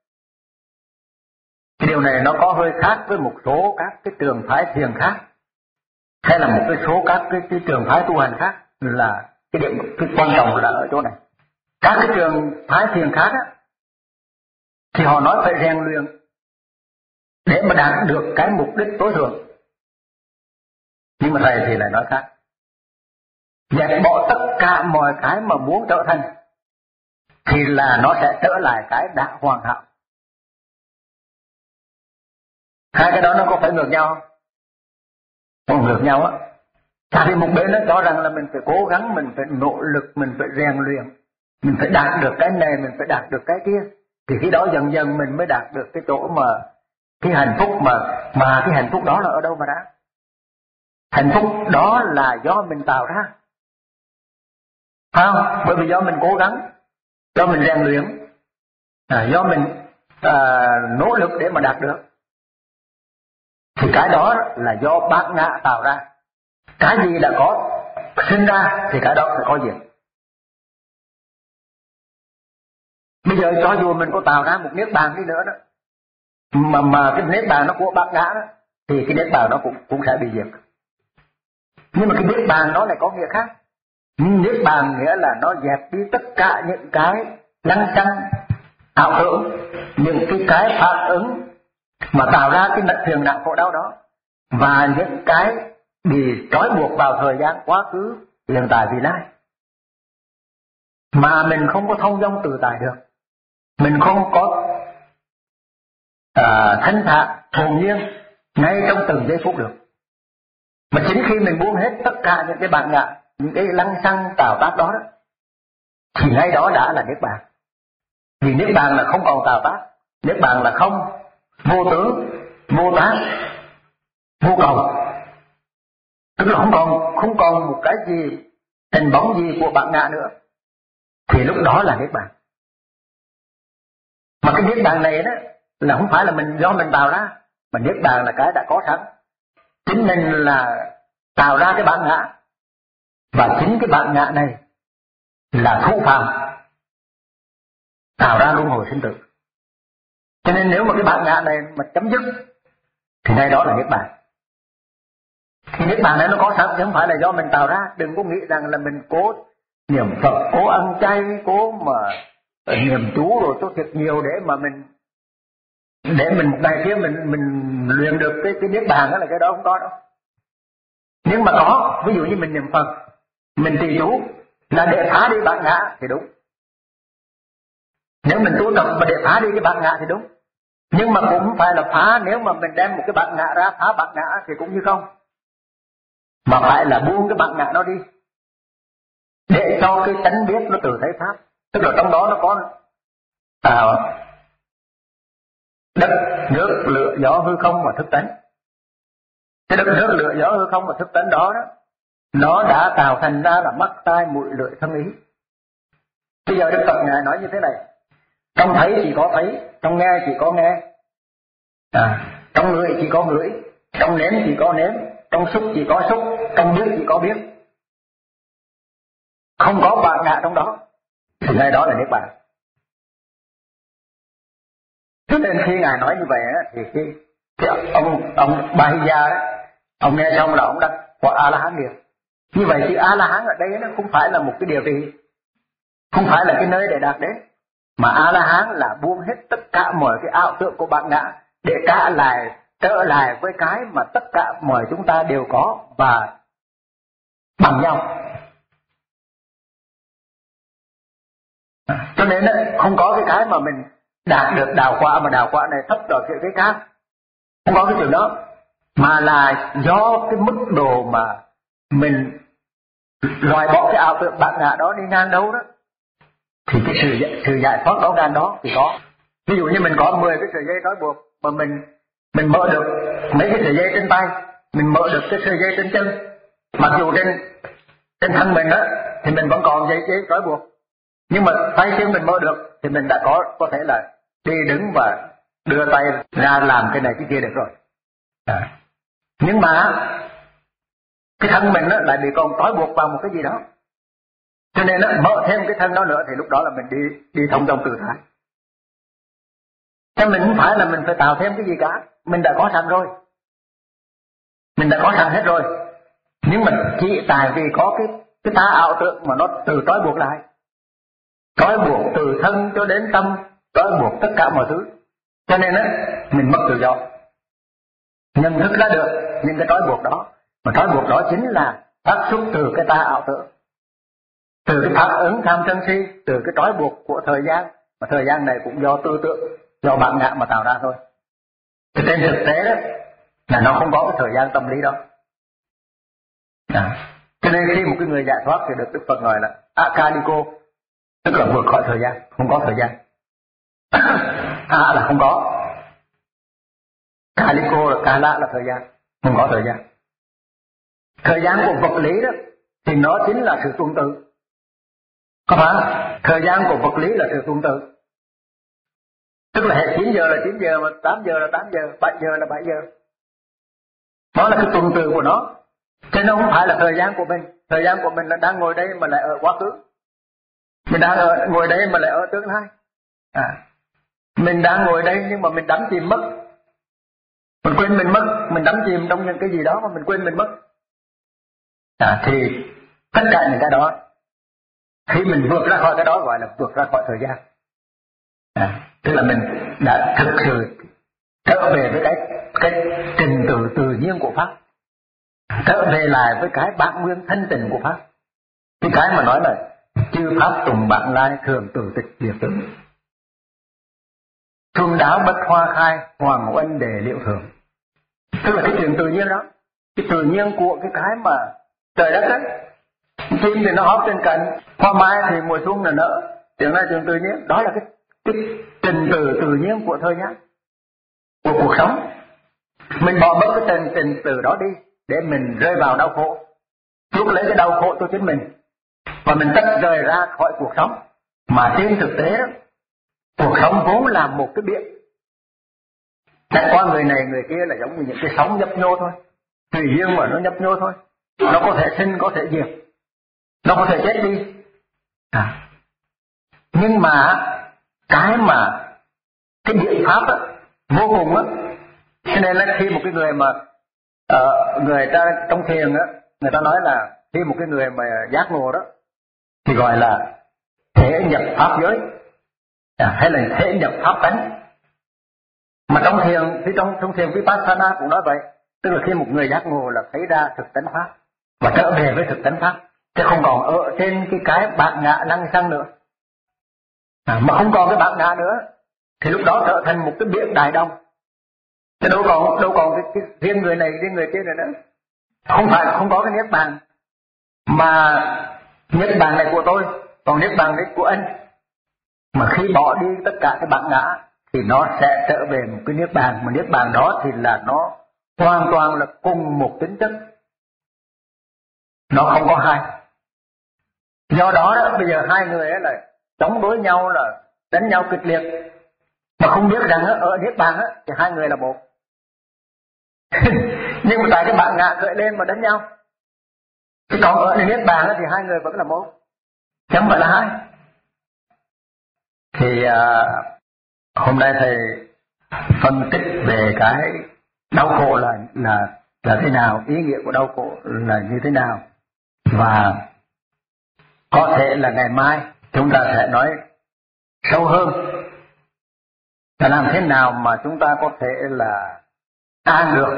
cái điều này nó có hơi khác với một số các cái trường phái thiền khác, hay là một cái số các cái, cái trường phái tu hành khác, là cái điểm cái quan trọng là ở chỗ này. Các cái trường phái thiền khác á, thì họ nói phải rèn luyện để mà đạt được cái mục đích tối thượng. Nhưng mà thầy thì lại nói khác, dẹp bỏ tất cả mọi cái mà muốn trở thành thì là nó sẽ trở lại cái đã hoàn hảo. Hai cái đó nó có phải ngược nhau không? Không ngược nhau á. Tại vì một bên nó cho rằng là mình phải cố gắng, mình phải nỗ lực, mình phải rèn luyện, mình phải đạt được cái này, mình phải đạt được cái kia, thì khi đó dần dần mình mới đạt được cái chỗ mà cái hạnh phúc, mà mà cái hạnh phúc đó là ở đâu mà đã? Hạnh phúc đó là do mình tạo ra, phải không? Bởi vì do mình cố gắng, do mình rèn luyện, à, do mình à, nỗ lực để mà đạt được, thì cái đó là do bát ngã tạo ra. Cái gì đã có sinh ra thì cái đó phải có diệt. Bây giờ cho dù mình có tạo ra một niết bàn đi nữa đó, mà mà cái niết bàn nó của bát ngã đó, thì cái niết bàn nó cũng cũng sẽ bị diệt. Nhưng mà cái niết bàn nó lại có nghĩa khác. Niết bàn nghĩa là nó dẹp đi tất cả những cái lăng xăng ảo tưởng, những cái cái phản ứng mà tạo ra cái phiền não khổ đau đó, và những cái bị trói buộc vào thời gian quá khứ, hiện tại, vị lai, mà mình không có thông dong tự tại được, mình không có à, thanh thản hồn nhiên ngay trong từng giây phút được. Mà chính khi mình buông hết tất cả những cái bản ngã, những cái lăng xăng tạo tác đó, đó thì ngay đó đã là niết bàn. Vì niết bàn là không còn tạo tác, niết bàn là không, vô tướng, vô tác, vô cầu, tức là không còn không còn một cái gì hình bóng gì của bản ngã nữa, thì lúc đó là niết bàn. Mà cái niết bàn này đó là không phải là mình do mình tạo ra, mà niết bàn là cái đã có sẵn. Chính mình là tạo ra cái bản ngã, và chính cái bản ngã này là thụ phàm tạo ra luân hồi sinh tử. Cho nên nếu mà cái bản ngã này mà chấm dứt thì ngay đó là niết bàn. Thì niết bàn này nó có sẵn chứ không phải là do mình tạo ra. Đừng có nghĩ rằng là mình cố niệm Phật, cố ăn chay, cố mà niệm chú rồi cho thật nhiều để mà mình để mình một ngày kia mình mình luyện được cái cái niết bàn, đó là cái đó không có đâu. Nhưng mà có, ví dụ như mình niệm Phật, mình trì chú là để phá đi bản ngã thì đúng. Nếu mình tu tập mà để phá đi cái bản ngã thì đúng. Nhưng mà cũng không phải là phá, nếu mà mình đem một cái bản ngã ra phá bản ngã thì cũng như không. Mà phải là buông cái bản ngã nó đi, để cho cái tánh biết nó tự thấy pháp. Tức là trong đó nó có à, đất, nước, lửa, gió, hư không và thức tánh. Cái đất, nước, lửa, gió, hư không và thức tánh đó, đó nó đã tạo thành ra là mắt, tai, mũi, lưỡi, thân, ý. Bây giờ Đức Phật Ngài nói như thế này: trong thấy chỉ có thấy, trong nghe chỉ có nghe, à, trong ngửi chỉ có ngửi, trong nếm chỉ có nếm, trong xúc chỉ có xúc, trong biết chỉ có biết. Không có bản ngã trong đó thì ngay đó là niết bàn. Cho nên khi Ngài nói như vậy á, thì cái, cái ông ông Bahia đó, ông nghe xong là ông đã quả A La Hán liền. Như vậy thì A La Hán ở đây nó không phải là một cái địa vị, không phải là cái nơi để đạt đến, mà A La Hán là buông hết tất cả mọi cái ảo tưởng của bản ngã để trả lại trở lại với cái mà tất cả mọi chúng ta đều có và bằng nhau. Cho nên không có cái cái mà mình đạt được đào quả mà đào quả này thấp rồi cái khác, không có cái chuyện đó, mà là do cái mức độ mà mình loại bỏ cái ảo tưởng bản ngã đó đi ngang đâu đó, thì cái sự sự giải thoát đó ngang đó thì có. Ví dụ như mình có mười cái sợi dây trói buộc mà mình mình mở được mấy cái sợi dây trên tay, mình mở được cái sợi dây trên chân, mặc dù trên trên thân mình đó thì mình vẫn còn dây dây trói buộc, nhưng mà tay chân mình mở được thì mình đã có có thể là đi đứng và đưa tay ra làm cái này cái kia được rồi. À. Nhưng mà cái thân mình đó lại bị còn trói buộc vào một cái gì đó, cho nên nó mở thêm cái thân đó nữa thì lúc đó là mình đi đi thông dong tự tại. Cho mình không phải là mình phải tạo thêm cái gì cả, mình đã có sẵn rồi, mình đã có sẵn hết rồi, nhưng mà chỉ tại vì có cái cái tà ảo tưởng mà nó từ trói buộc lại, trói buộc từ thân cho đến tâm, trói buộc tất cả mọi thứ, cho nên á mình mất tự do. Nhận thức ra được những cái trói buộc đó, mà trói buộc đó chính là phát xuất từ cái tà ảo tưởng, từ cái phản ứng tham sân si, từ cái trói buộc của thời gian, mà thời gian này cũng do tư tưởng, do bản ngã mà tạo ra thôi. Thì trên thực tế đó là nó không có cái thời gian tâm lý đó. À. Cho nên khi một cái người giải thoát thì được Đức Phật gọi là akaliko, tức là vượt khỏi thời gian, không có thời gian. A là không có, kaliko là kala là thời gian, không có thời gian. Thời gian của vật lý đó thì nó chính là sự tuần tự, có phải? Thời gian của vật lý là sự tuần tự, tức là hệ chín giờ là chín giờ, mà tám giờ là tám giờ, bảy giờ là bảy giờ. Đó là cái tuần tự của nó. Chứ nó không phải là thời gian của mình. Thời gian của mình là đang ngồi đây mà lại ở quá khứ, mình đang ở, ngồi đây mà lại ở tương lai. À, mình đang ngồi đây nhưng mà mình đắm chìm mất, mình quên mình mất, mình đắm chìm trong những cái gì đó mà mình quên mình mất. À, thì tất cả những cái đó, khi mình vượt ra khỏi cái đó gọi là vượt ra khỏi thời gian. À, tức là mình đã thực sự trở về với cái cái trình tự tự nhiên của pháp, trở về lại với cái bản nguyên thanh tịnh của pháp, cái cái mà nói là chư pháp tùng bản lai thường tự tịch diệt tử, trung đáo bất hoa khai hoàng oanh đề liệu thường. Tức là cái chuyện tự nhiên đó, cái tự nhiên của cái cái mà trời đất ấy. Chim thì nó hót trên cành, hoa mai thì mùa xuân là nở, chuyện này chuyện tự nhiên, đó là cái, cái trình tự tự nhiên của thời gian, của cuộc sống. Mình bỏ mất cái trình trình tự đó đi để mình rơi vào đau khổ, chuốc lấy cái đau khổ cho chính mình, và mình tách rời ra khỏi cuộc sống. Mà trên thực tế đó, cuộc sống vốn là một cái biển, chẳng qua người này người kia là giống như những cái sóng nhấp nhô thôi, tùy duyên mà nó nhấp nhô thôi, nó có thể sinh có thể diệt, nó có thể chết đi. À. Nhưng mà cái mà cái biện pháp đó, vô cùng á, cho nên là khi một cái người mà uh, người ta trong thiền á, người ta nói là khi một cái người mà giác ngộ đó thì gọi là thể nhập pháp giới, à, hay là thể nhập pháp tánh. Mà trong thiền thì trong trong thiền Vipassana cũng nói vậy, tức là khi một người giác ngộ là thấy ra thực tánh pháp và trở về với thực tánh pháp, chứ không còn ở trên cái cái bản ngã năng xăng nữa. À, mà không còn cái bản ngã nữa thì lúc đó trở thành một cái biển đại đông, chứ đâu còn đâu còn cái, cái riêng người này riêng người kia nữa. Không phải không có cái niết bàn, mà niết bàn này của tôi, còn niết bàn đấy của anh. Mà khi bỏ đi tất cả cái bản ngã thì nó sẽ trở về một cái niết bàn, mà niết bàn đó thì là nó hoàn toàn là cùng một tính chất, nó không có hai. Do đó, đó bây giờ hai người ấy là chống đối nhau, là đánh nhau kịch liệt, mà không biết rằng ở niết bàn thì hai người là một. Nhưng mà tại cái bản ngã khởi lên mà đánh nhau, chứ còn ở niết bàn thì hai người vẫn là một, chẳng phải là hai. Thì à, hôm nay thầy phân tích về cái đau khổ là là là thế nào, ý nghĩa của đau khổ là như thế nào, và có thể là ngày mai chúng ta sẽ nói sâu hơn là làm thế nào mà chúng ta có thể là an được.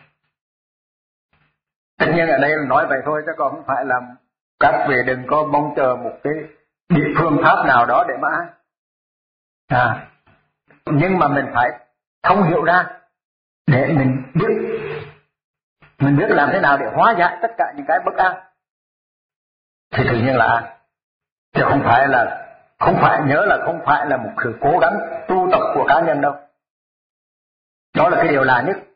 Tất nhiên ở đây nói vậy thôi chứ còn không phải là các vị đừng có mong chờ một cái địa phương pháp nào đó để mà an. À, nhưng mà mình phải thông hiểu ra để mình biết mình biết làm thế nào để hóa giải tất cả những cái bất an thì tự nhiên là an. Chứ không phải là không phải nhớ là không phải là một sự cố gắng tu tập của cá nhân đâu. Đó là cái điều là nhất.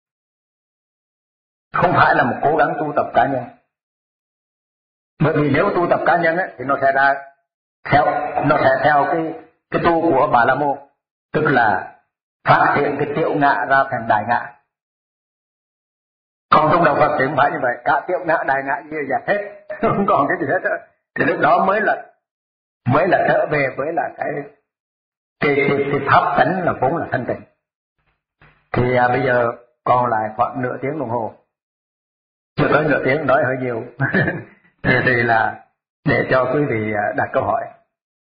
Không phải là một cố gắng tu tập cá nhân. Bởi vì nếu tu tập cá nhân ấy, thì nó sẽ ra theo nó sẽ theo cái cái tu của Bà La Môn, tức là phát triển cái tiểu ngã ra thành đại ngã. Còn trong đạo Phật thì không phải như vậy, cả tiểu ngã đại ngã như vậy hết, không còn cái gì hết. Thì lúc đó mới là mới là trở về với là cái cái cái, cái pháp tánh là vốn là thanh tịnh. Thì à, bây giờ còn lại khoảng nửa tiếng đồng hồ, chưa tới nửa tiếng nói hơi nhiều. Thì là để cho quý vị đặt câu hỏi.